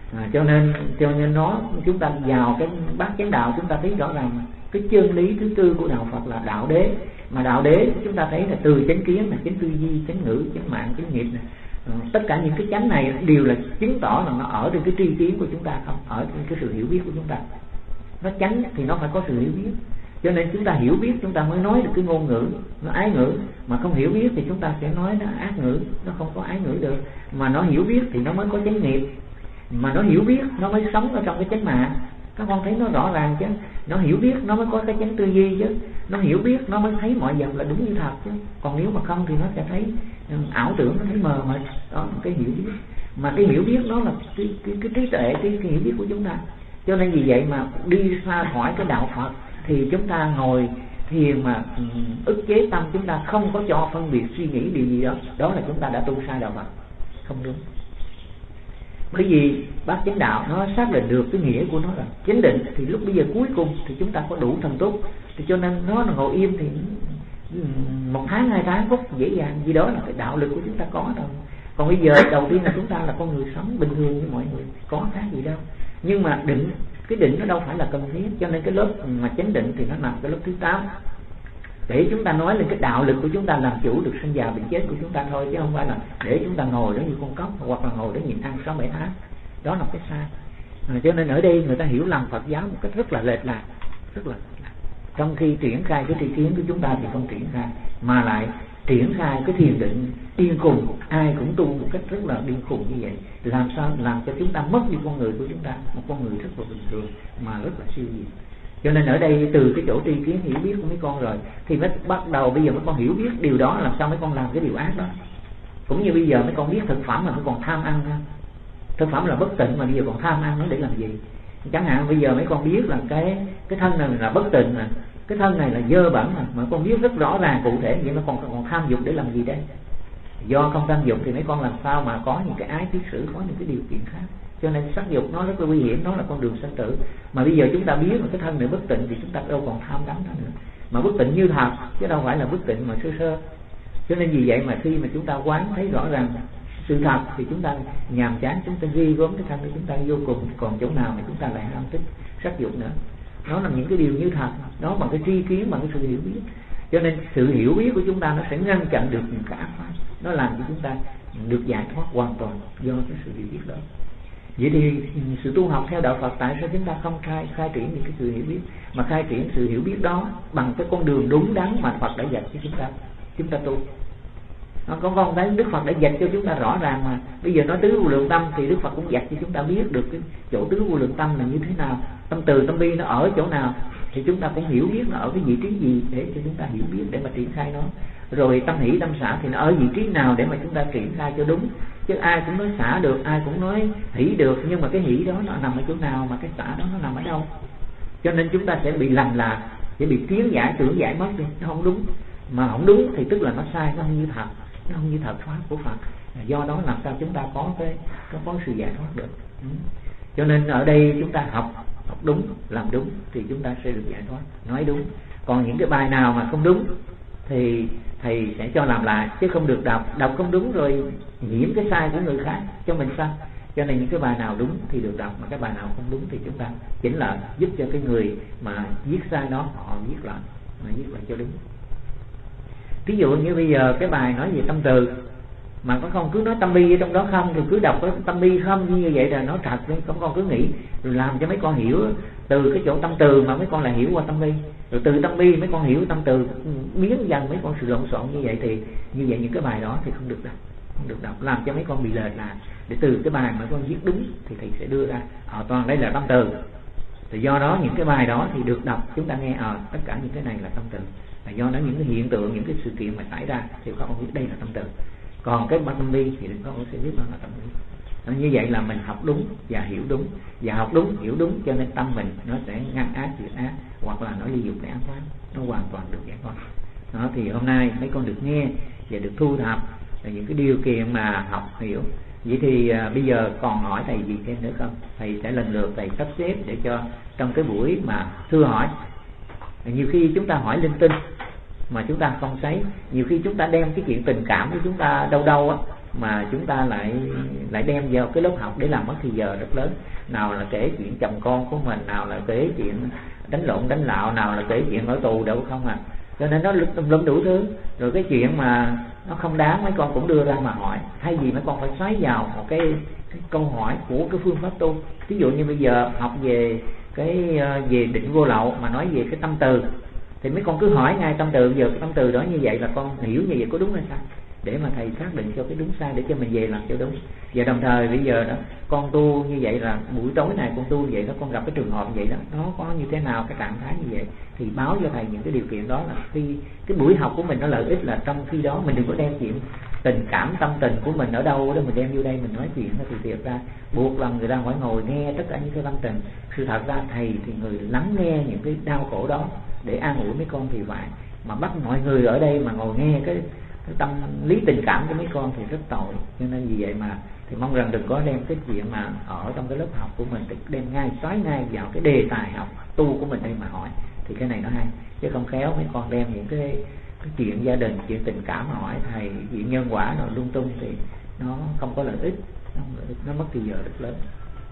[SPEAKER 1] Cho nên chúng ta vào cái bát chánh đạo, chúng ta thấy rõ ràng cái chân lý thứ tư của đạo Phật là đạo đế. Mà đạo đế chúng ta thấy là từ chánh kiến, là chánh tư duy, chánh ngữ, chánh mạng, chánh nghiệp này. Tất cả những cái chánh này đều là chứng tỏ là nó ở trên cái tri kiến của chúng ta, không ở trên cái sự hiểu biết của chúng ta. Nó chánh thì nó phải có sự hiểu biết, cho nên chúng ta hiểu biết chúng ta mới nói được cái ngôn ngữ, nó ái ngữ. Mà không hiểu biết thì chúng ta sẽ nói nó ác ngữ, nó không có ái ngữ được. Mà nó hiểu biết thì nó mới có chánh nghiệp, mà nó hiểu biết nó mới sống ở trong cái chánh mạng. Các con thấy nó rõ ràng chứ. Nó hiểu biết nó mới có cái chánh tư duy chứ. Nó hiểu biết nó mới thấy mọi vật là đúng như thật chứ. Còn nếu mà không thì nó sẽ thấy ảo tưởng, nó thấy mờ mịt. Đó là cái hiểu biết. Mà cái hiểu biết nó là cái trí tuệ, cái hiểu biết của chúng ta. Cho nên vì vậy mà đi xa khỏi cái đạo Phật thì chúng ta ngồi thiền mà ức chế tâm, chúng ta không có cho phân biệt suy nghĩ điều gì đó, đó là chúng ta đã tu sai đạo Phật, không đúng. Bởi vì bát chánh đạo nó xác định được cái nghĩa của nó là chánh định, thì lúc bây giờ cuối cùng thì chúng ta có đủ thần túc, thì cho nên nó là ngồi im thì 1 tháng 2 tháng phút dễ dàng, vì đó là cái đạo lực của chúng ta có đâu. Còn bây giờ đầu tiên là chúng ta là con người sống bình thường như mọi người, có khác gì đâu. Nhưng mà cái định nó đâu phải là cần thiết, cho nên cái lớp mà chánh định thì nó nằm cái lớp thứ 8. để chúng ta nói lên cái đạo lực của chúng ta làm chủ được sinh già bệnh chết của chúng ta thôi, chứ không phải là để chúng ta ngồi đó như con cóc hoặc là ngồi đó nhìn ăn 6-7 tháng. Đó là cái sai. Cho nên ở đây người ta hiểu lầm Phật giáo một cách rất là lệch lạc, rất là lệch lạc. Trong khi triển khai cái tri kiến của chúng ta thì không triển khai, mà lại triển khai cái thiền định điên khùng, ai cũng tu một cách rất là điên khùng như vậy, làm sao làm cho chúng ta mất đi con người của chúng ta, một con người rất là bình thường mà rất là siêu nhiên. Cho nên ở đây từ cái chỗ tri kiến hiểu biết của mấy con rồi thì mới bắt đầu bây giờ mấy con hiểu biết điều đó, làm sao mấy con làm cái điều ác đó. Cũng như bây giờ mấy con biết thực phẩm mà mấy con tham ăn ha. Thực phẩm là bất tịnh mà bây giờ còn tham ăn nó để làm gì? Chẳng hạn bây giờ mấy con biết là cái thân này là bất tịnh mà, cái thân này là dơ bẩn mà con biết rất rõ ràng cụ thể, vậy mà còn tham dục để làm gì đấy? Do không tham dục thì mấy con làm sao mà có những cái ái thiết sử, có những cái điều kiện khác. Cho nên sắc dục nó rất là nguy hiểm, nó là con đường sanh tử. Mà bây giờ chúng ta biết là cái thân này bất tịnh thì chúng ta đâu còn tham đắm nó nữa, mà bất tịnh như thật chứ đâu phải là bất tịnh mà sơ sơ. Cho nên vì vậy mà khi mà chúng ta quán thấy rõ ràng sự thật thì chúng ta nhàm chán, chúng ta ghi gớm cái thân của chúng ta vô cùng, còn chỗ nào mà chúng ta lại ham thích sắc dục nữa. Nó là những cái điều như thật, đó bằng cái tri kiến, bằng cái sự hiểu biết. Cho nên sự hiểu biết của chúng ta nó sẽ ngăn chặn được những cái ác pháp, nó làm cho chúng ta được giải thoát hoàn toàn do cái sự hiểu biết đó. Vậy thì sự tu học theo đạo Phật tại sao chúng ta không khai triển những cái sự hiểu biết, mà khai triển sự hiểu biết đó bằng cái con đường đúng đắn mà Phật đã dạy cho chúng ta tu. Con thấy Đức Phật đã dạy cho chúng ta rõ ràng mà. Bây giờ nói tứ vô lượng tâm thì Đức Phật cũng dạy cho chúng ta biết được cái chỗ tứ vô lượng tâm là như thế nào, tâm từ tâm bi nó ở chỗ nào, thì chúng ta cũng hiểu biết nó ở cái vị trí gì để cho chúng ta hiểu biết để mà triển khai nó. Rồi tâm hỷ tâm xả thì nó ở vị trí nào để mà chúng ta triển khai cho đúng. Chứ ai cũng nói xả được, ai cũng nói hỷ được, nhưng mà cái hỷ đó nó nằm ở chỗ nào, mà cái xả đó nó nằm ở đâu? Cho nên chúng ta sẽ bị lầm lạc, sẽ bị kiến giải, tưởng giải mất đi, nó không đúng. Mà không đúng thì tức là nó sai, nó không như thật, nó không như thật pháp của Phật. Do đó làm sao chúng ta có sự giải thoát được. Cho nên ở đây chúng ta học đúng, làm đúng thì chúng ta sẽ được giải thoát, nói đúng. Còn những cái bài nào mà không đúng thì thầy sẽ cho làm lại, chứ không được đọc không đúng rồi nhiễm cái sai của người khác cho mình sao. Cho nên những cái bài nào đúng thì được đọc, mà cái bài nào không đúng thì chúng ta chỉnh lại, giúp cho cái người mà viết sai đó họ viết lại cho đúng. Ví dụ như bây giờ cái bài nói về tâm từ mà có không cứ nói tâm bi ở trong đó không, thì cứ đọc cái tâm bi không như vậy là nó thật, không con cứ nghĩ rồi làm cho mấy con hiểu từ cái chỗ tâm từ mà mấy con lại hiểu qua tâm bi, rồi từ tâm bi mấy con hiểu tâm từ, biến dần mấy con sự lộn xộn như vậy, thì như vậy những cái bài đó thì không được đọc, làm cho mấy con bị lệch lạc. Để từ cái bài mà con viết đúng thì thầy sẽ đưa ra toàn đây là tâm từ, thì do đó những cái bài đó thì được đọc chúng ta nghe tất cả những cái này là tâm từ, là do đó những cái hiện tượng, những cái sự kiện mà xảy ra thì các con biết đây là tâm từ. Còn cái tâm bi thì các con sẽ biết đó là tâm bi. Như vậy là mình học đúng và hiểu đúng, và học đúng hiểu đúng, cho nên tâm mình nó sẽ ngăn ác diệt ác, hoặc là nó ly dục để an thoát, nó hoàn toàn được giải thoát. Đó thì hôm nay mấy con được nghe và được thu thập những cái điều kiện mà học hiểu. Vậy thì bây giờ còn hỏi thầy gì thêm nữa không? Thầy sẽ lần lượt thầy sắp xếp để cho trong cái buổi mà thưa hỏi. Nhiều khi chúng ta hỏi linh tinh mà chúng ta không thấy, nhiều khi chúng ta đem cái chuyện tình cảm của chúng ta đâu á, mà chúng ta lại đem vào cái lớp học để làm mất thời giờ rất lớn. Nào là kể chuyện chồng con của mình, nào là kể chuyện đánh lộn đánh lạo, nào là kể chuyện ở tù đâu không à. Cho nên nó lum đủ thứ. Rồi cái chuyện mà nó không đáng mấy con cũng đưa ra mà hỏi, thay vì mấy con phải xoáy vào một cái câu hỏi của cái phương pháp tu. Ví dụ như bây giờ học về về định vô lậu mà nói về cái tâm từ, thì mấy con cứ hỏi ngay tâm từ. Giờ cái tâm từ đó như vậy là con hiểu như vậy có đúng hay sai, để mà thầy xác định cho cái đúng sai để cho mình về làm cho đúng. Và đồng thời bây giờ đó con tu như vậy là buổi tối này con tu như vậy đó, con gặp cái trường hợp vậy đó, nó có như thế nào, cái trạng thái như vậy thì báo cho thầy những cái điều kiện đó, là khi cái buổi học của mình nó lợi ích là trong khi đó mình đừng có đem chuyện tình cảm tâm tình của mình ở đâu đó mình đem vô đây mình nói chuyện. Thì thiệt ra buộc lòng người ta phải ngồi nghe tất cả những cái tâm tình. Sự thật ra thầy thì người lắng nghe những cái đau khổ đó để an ủi mấy con thì phải, mà bắt mọi người ở đây mà ngồi nghe cái tâm lý tình cảm của mấy con thì rất tội. Cho nên vì vậy mà thì mong rằng đừng có đem cái chuyện mà ở trong cái lớp học của mình đem ngay xoáy ngay vào cái đề tài học tu của mình đây mà hỏi, thì cái này nó hay. Chứ không khéo mấy con đem những cái chuyện gia đình, chuyện tình cảm mà hỏi thầy, chuyện nhân quả rồi lung tung thì nó không có lợi ích, nó mất thời giờ rất lớn.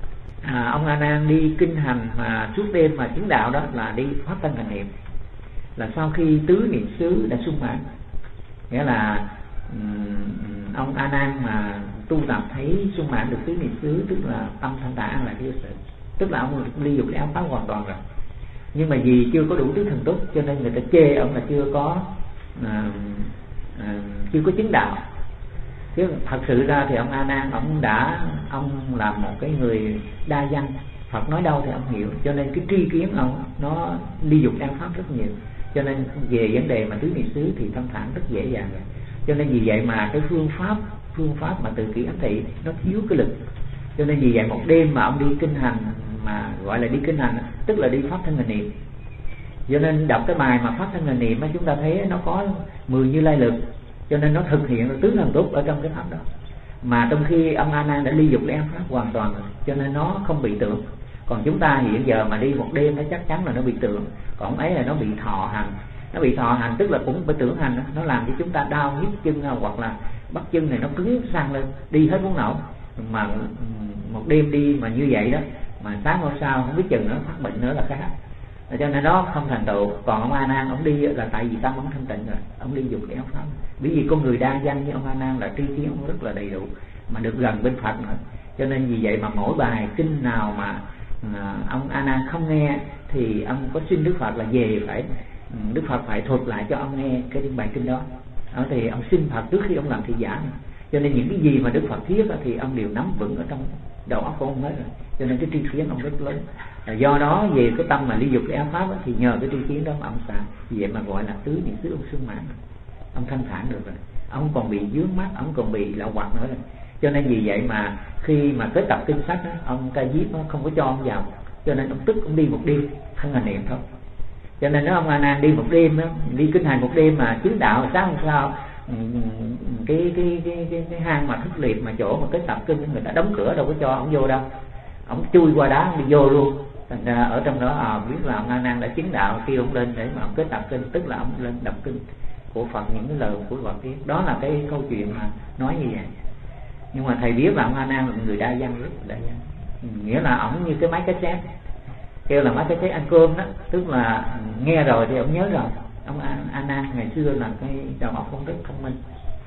[SPEAKER 1] Ông A Nan đi kinh hành mà suốt đêm mà chứng đạo đó là đi phát tâm hành niệm. là sau khi tứ niệm xứ đã sung mãn, nghĩa là ông A Nan mà tu tập thấy sung mãn được tứ niệm xứ, tức là tâm thanh thản an lạc vô sự, tức là ông ly dục ly áo pháp hoàn toàn rồi. Nhưng mà vì chưa có đủ tứ thần túc cho nên người ta chê ông là chưa có chứng đạo. Chứ thật sự ra thì ông A Nan ông là một cái người đa văn, Phật nói đâu thì ông hiểu, cho nên cái tri kiến ông nó ly dục ly pháp rất nhiều, cho nên về vấn đề mà tứ niệm xứ thì thanh thản rất dễ dàng rồi. Cho nên vì vậy mà cái phương pháp mà từ kỷ ám thị nó thiếu cái lực, cho nên vì vậy một đêm mà ông đi kinh hành, mà gọi là đi kinh hành tức là đi pháp thân hành niệm. Cho nên đọc cái bài mà pháp thân hành niệm chúng ta thấy nó có 10 Như Lai lực, cho nên nó thực hiện tứ thần túc ở trong cái pháp đó. Mà trong khi ông A Nan đã ly dục ly ám pháp hoàn toàn rồi, cho nên nó không bị tưởng. Còn chúng ta hiện giờ mà đi một đêm nó chắc chắn là nó bị tưởng. Còn ông ấy là nó bị thọ hành. Nó bị thọ hành tức là cũng bị tưởng hành, nó làm cho chúng ta đau nhức chân, hoặc là bắp chân này nó cứng sang lên, đi hết muốn nổi. Mà một đêm đi mà như vậy đó, mà sáng hôm sau không biết chừng nó phát bệnh nữa là khác. Cho nên nó không thành tựu. Còn ông A Nan ông đi là tại vì tâm ông thanh tịnh rồi, ông đi dục ly áo pháp. Bởi vì con người đa văn như ông A Nan là tri kiến ông rất là đầy đủ, mà được gần bên Phật nữa. Cho nên vì vậy mà mỗi bài kinh nào mà ông A Nan không nghe thì ông có xin Đức Phật là về phải Đức Phật phải thuật lại cho ông nghe cái bài kinh đó. Thì ông xin Phật trước khi ông làm thị giả. Cho nên những cái gì mà Đức Phật thiết thì ông đều nắm vững ở trong đầu óc của ông hết rồi. Cho nên cái tri kiến ông rất lớn. Do đó về cái tâm mà ly dục ly áo pháp thì nhờ cái tri kiến đó mà ông xả. Vì vậy mà gọi là tứ niệm xứ ông sung mãn, ông thanh thản được rồi. Ông còn bị vướng mắt, ông còn bị lậu hoặc nữa rồi. Cho nên vì vậy mà khi mà kết tập kinh sách đó, ông Ca Diếp không có cho ông vào. Cho nên ông tức ông đi một đêm thân hành niệm thôi. Cho nên ông A Nan đi một đêm đó, đi kinh hành một đêm mà chứng đạo sáng hôm sau cái hang mà thức liệt mà chỗ mà kết tập kinh người ta đóng cửa đâu có cho ông vô đâu, ông chui qua đá ông đi vô luôn. Thành ra ở trong đó biết là ông A Nan đã chứng đạo khi ông lên để mà ông kết tập kinh, tức là ông lên đọc kinh của Phật, những cái lời của Phật biết. Đó là cái câu chuyện mà nói như vậy. Nhưng mà thầy biết là ông A Nan là một người đa văn, rất đa văn. Nghĩa là ổng như cái máy cassette, kêu là máy cassette ăn cơm đó, tức là nghe rồi thì ông nhớ rồi. Ông A Nan ngày xưa là cái đầu óc ông rất thông minh.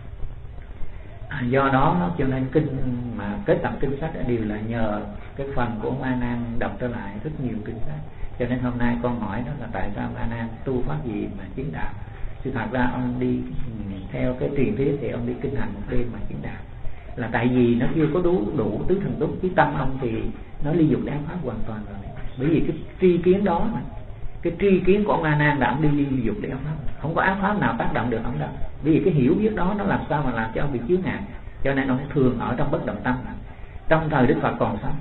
[SPEAKER 1] Do đó cho nên kinh mà kết tập kinh sách đều là nhờ cái phần của ông A Nan đọc trở lại rất nhiều kinh sách. Cho nên hôm nay con hỏi đó là tại sao ông A Nan tu pháp gì mà chứng đạo. Sự thật ra ông đi theo cái truyền thuyết thì ông đi kinh hành một đêm mà chứng đạo là tại vì nó chưa có đủ tứ thần túc, chứ tâm ông thì nó ly dục ly áo pháp hoàn toàn rồi. Bởi vì cái tri kiến đó mà, cái tri kiến của ông A Nan là ông đi ly dục ly áo pháp, không có áo pháp nào tác động được ông đâu. Bởi vì cái hiểu biết đó nó làm sao mà làm cho ông bị chướng ngại. Cho nên ông thường ở trong bất động tâm. Trong thời Đức Phật còn sống,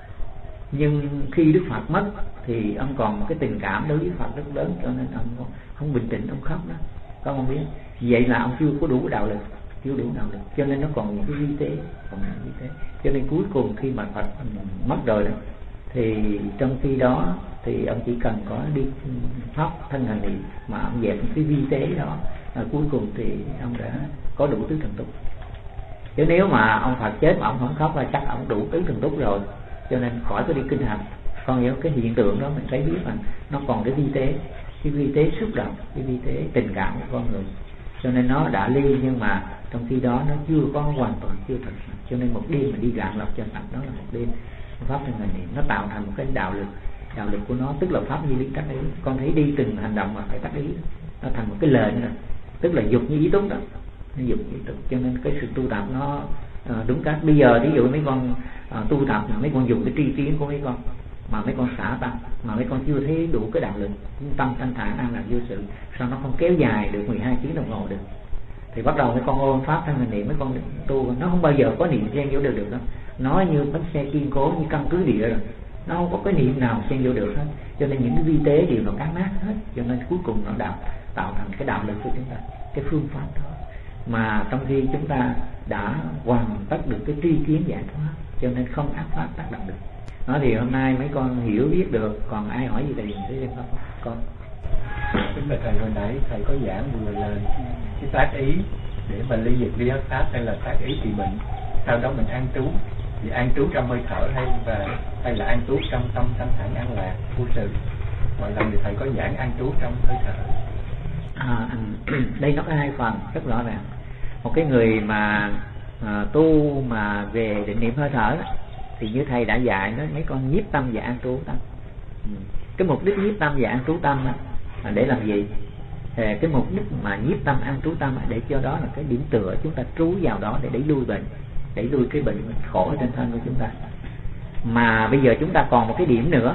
[SPEAKER 1] nhưng khi Đức Phật mất thì ông còn cái tình cảm đối với Phật rất lớn, cho nên ông không bình tĩnh, ông khóc đó. Con không biết. Vậy là ông chưa có đủ đạo lực, cho nên nó còn những cái vi tế, cho nên cuối cùng khi mà Phật mất rồi đó, thì trong khi đó thì ông chỉ cần có đi pháp thân hành niệm mà ông dẹp cái vi tế đó, cuối cùng thì ông đã có đủ tứ thần túc. Chứ nếu mà ông Phật chết mà ông không khóc là chắc ông đủ tứ thần túc rồi, cho nên khỏi có đi kinh hành. Còn hiểu cái hiện tượng đó mình thấy biết là nó còn cái vi tế xúc động, cái vi tế tình cảm của con người, cho nên nó đã ly, nhưng mà trong khi đó nó chưa có hoàn toàn, chưa thật. Cho nên một đêm mà đi gạn lọc cho sạch đó là một đêm pháp thân hành niệm, nó tạo thành một cái đạo lực của nó, tức là pháp như lý tác ý. Con thấy đi từng hành động mà phải tác ý, nó thành một cái lệnh rồi, tức là dục như ý túc đó, nó dục như ý túc. Cho nên cái sự tu tập nó đúng cách. Bây giờ ví dụ mấy con tu tập mà mấy con dùng cái tri kiến của mấy con mà mấy con xả tâm, mà mấy con chưa thấy đủ cái đạo lực, tâm thanh thản an lạc vô sự, sao nó không kéo dài được 12 tiếng đồng hồ được. Thì bắt đầu mấy con ôm pháp thân hành niệm, mấy con tu nó không bao giờ có niệm xen vô được đó. Nó như bánh xe kiên cố, như căn cứ địa rồi, nó không có cái niệm nào xen vô được hết. Cho nên những cái vi tế đều nó cán nát hết. Cho nên cuối cùng nó tạo thành cái đạo lực của chúng ta, cái phương pháp đó. Mà trong khi chúng ta đã hoàn tất được cái tri kiến giải thoát, cho nên không ác pháp tác động được. Đó thì hôm nay mấy con hiểu biết được. Còn ai hỏi gì thầy xem không? Con.
[SPEAKER 2] Chính là thầy hồi nãy thầy có giảng vừa là cái tác ý để mà ly dục ly áo pháp, hay là tác ý trị bệnh. Sau đó mình an trú, thì an trú trong hơi thở hay là an trú trong tâm thanh thản an lạc vô sự. Mọi lần thì thầy có giảng an trú trong hơi thở.
[SPEAKER 1] Đây nó có hai phần rất rõ ràng. Một cái người mà tu mà về định niệm hơi thở đó, thì như thầy đã dạy nó mấy con nhiếp tâm và an trú tâm. Cái mục đích nhiếp tâm và an trú tâm là để làm gì? Cái mục đích mà nhiếp tâm an trú tâm để cho đó là cái điểm tựa chúng ta trú vào đó để đẩy lui bệnh, đẩy lui cái bệnh khổ trên thân của chúng ta. Mà bây giờ chúng ta còn một cái điểm nữa,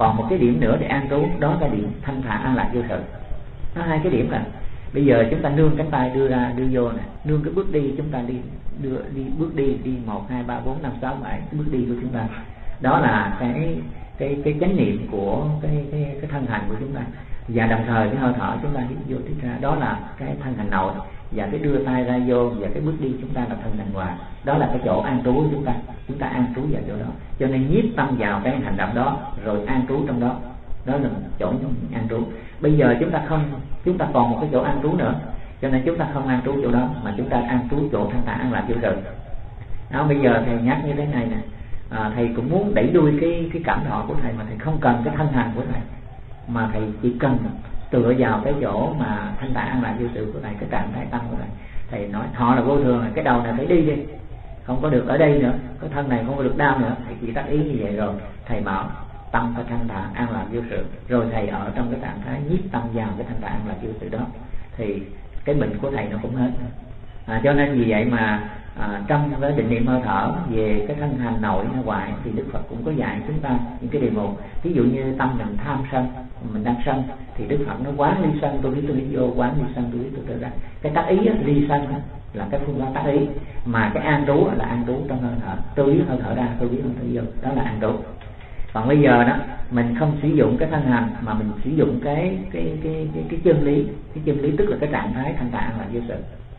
[SPEAKER 1] để an trú, đó là điểm thanh thản an lạc vô sự. Nó hai cái điểm là bây giờ chúng ta nương cánh tay đưa ra đưa vô này, nương cái bước đi chúng ta đi bước đi 1 2 3 4 5 6 7 cái bước đi của chúng ta. Đó là cái chánh niệm của cái thân hành của chúng ta. Và đồng thời cái hơi thở chúng ta hít vô hít ra, đó là cái thân hành nội, và cái đưa tay ra vô và cái bước đi chúng ta là thân hành ngoài. Đó là cái chỗ an trú của chúng ta an trú vào chỗ đó. Cho nên nhiếp tâm vào cái hành động đó rồi an trú trong đó. Đó là chỗ an trú. Bây giờ chúng ta còn một cái chỗ an trú nữa, cho nên chúng ta không an trú chỗ đó mà chúng ta an trú chỗ thanh thản an lạc vô sự. Bây giờ thầy nhắc như thế này nè, thầy cũng muốn đẩy đuôi cái cảm thọ của thầy, mà thầy không cần cái thân hành của thầy, mà thầy chỉ cần tựa vào cái chỗ mà thanh thản an lạc vô sự của thầy, cái trạng thái tâm của thầy. Thầy nói họ là vô thường, cái đầu này phải đi, không có được ở đây nữa, cái thân này không có được đau nữa. Thầy chỉ tác ý như vậy rồi thầy bảo tâm phải thanh thản an lạc vô sự, rồi thầy ở trong cái trạng thái nhiếp tâm vào cái thanh thản an lạc vô sự đó, thì cái bệnh của thầy nó cũng hết. Cho nên vì vậy mà trong cái định niệm hơi thở về cái thân hành nội hay ngoại thì Đức Phật cũng có dạy chúng ta những cái đề mục. Ví dụ như tâm mình tham sân, mình đang sân thì Đức Phật nó quán ly sân, tôi biết vô, quán ly sân, tôi ra. Cái tác ý ly sân là cái phương pháp tác ý, mà cái an trú là an trú trong hơi thở. Tôi biết hơi thở ra, tôi biết hơi thở vô, đó là an trú. Còn bây giờ đó mình không sử dụng cái thân hành mà mình sử dụng cái chân lý. Cái chân lý tức là cái trạng thái thanh thản là vô sự.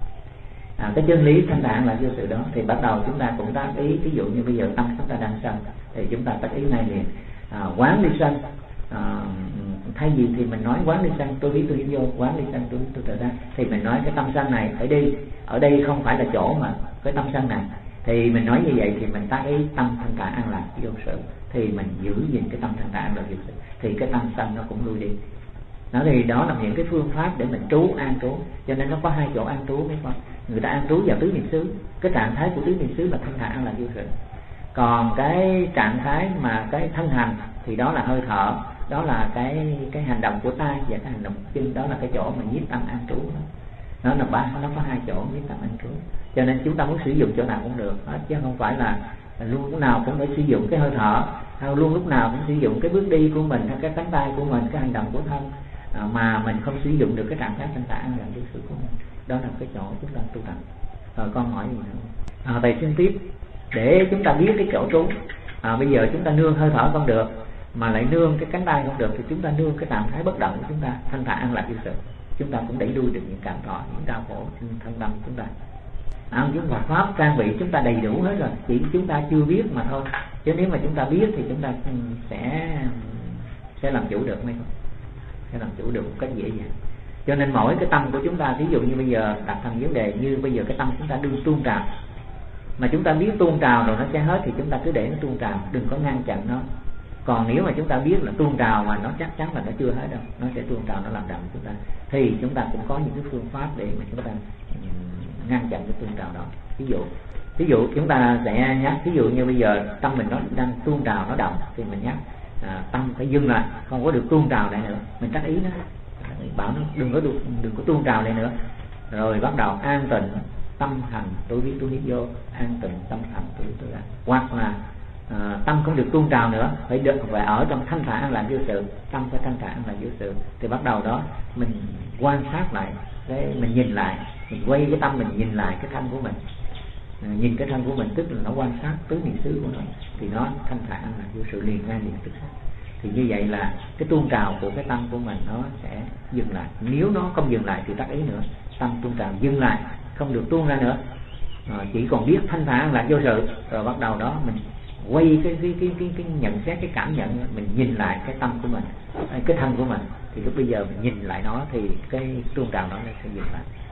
[SPEAKER 1] Cái chân lý thanh thản là vô sự đó thì bắt đầu chúng ta cũng tác ý. Ví dụ như bây giờ tâm chúng ta đang sân thì chúng ta tác ý này liền quán ly sân. Thay vì thì mình nói quán ly sân, tôi biết vô, quán ly sân, tôi trở ra, thì mình nói cái tâm sân này phải đi. Ở đây không phải là chỗ mà cái tâm sân này, thì mình nói như vậy thì mình tác ý tâm thanh thản an lạc vô sự, thì mình giữ gìn cái tâm thanh thản an lạc vô sự, thì cái tâm sân nó cũng lui đi. Thì đó là những cái phương pháp để mình trú, an trú. Cho nên nó có hai chỗ an trú mấy con. Người ta an trú vào tứ niệm xứ. Cái trạng thái của tứ niệm xứ là thanh thản an lạc vô sự. Còn cái trạng thái mà cái thân hành thì đó là hơi thở, đó là cái hành động của tay và cái hành động của chân, đó là cái chỗ mà nhiếp tâm an trú. Nó có hai chỗ nhiếp tâm an trú. Cho nên chúng ta muốn sử dụng chỗ nào cũng được, chứ không phải là luôn lúc nào cũng phải sử dụng cái hơi thở, hay luôn lúc nào cũng sử dụng cái bước đi của mình, hay cái cánh tay của mình, cái hành động của thân, mà mình không sử dụng được cái trạng thái thanh thản an lạc vô sự của mình. Đó là cái chỗ chúng ta tu tập. Rồi con hỏi gì nữa? Thầy xin tiếp để chúng ta biết cái chỗ trú. Bây giờ chúng ta nương hơi thở không được, mà lại nương cái cánh tay không được, thì chúng ta nương cái trạng thái bất động của chúng ta, thanh thản an lạc vô sự. Chúng ta cũng đẩy đuôi được những cảm thọ, những đau khổ trên thân tâm chúng ta. Chúng Phật pháp trang bị chúng ta đầy đủ hết rồi, chỉ chúng ta chưa biết mà thôi. Chứ nếu mà chúng ta biết thì chúng ta sẽ làm chủ được mấy không? Sẽ làm chủ được một cách dễ dàng. Cho nên mỗi cái tâm của chúng ta, ví dụ như bây giờ đặt thành vấn đề như bây giờ cái tâm chúng ta đương tuôn trào, mà chúng ta biết tuôn trào rồi nó sẽ hết, thì chúng ta cứ để nó tuôn trào, đừng có ngăn chặn nó. Còn nếu mà chúng ta biết là tuôn trào mà nó chắc chắn là nó chưa hết đâu, nó sẽ tuôn trào, nó làm đậm chúng ta, thì chúng ta cũng có những cái phương pháp để mà chúng ta ngăn chặn cái tuôn trào đó. Ví dụ chúng ta sẽ nhắc, ví dụ như bây giờ tâm mình nó đang tuôn trào, nó động, thì mình nhắc tâm phải dừng lại, không có được tuôn trào lại nữa. Mình tác ý nó, bảo nó đừng có tuôn trào lại nữa. Rồi bắt đầu an tịnh tâm hành, tôi biết tôi hít vô, an tịnh tâm hành tôi biết tôi ra. Hoặc là tâm không được tuôn trào nữa, phải ở trong thanh thản an lạc vô sự, tâm phải thanh thản an lạc vô sự. Thì bắt đầu đó mình quan sát lại, mình nhìn lại, mình quay cái tâm mình nhìn lại cái thân của mình, nhìn cái thân của mình, tức là nó quan sát tứ niệm xứ của nó, thì nó thanh thản an lạc vô sự liền ngay liền tức. Thì như vậy là cái tuôn trào của cái tâm của mình nó sẽ dừng lại. Nếu nó không dừng lại thì tác ý nữa, tâm tuôn trào dừng lại, không được tuôn ra nữa, chỉ còn biết thanh thản an lạc vô sự. Rồi bắt đầu đó mình quay cái nhận xét, cái cảm nhận, mình nhìn lại cái tâm của mình, cái thân của mình, thì lúc bây giờ mình nhìn lại nó thì cái tuôn trào nó sẽ dừng lại.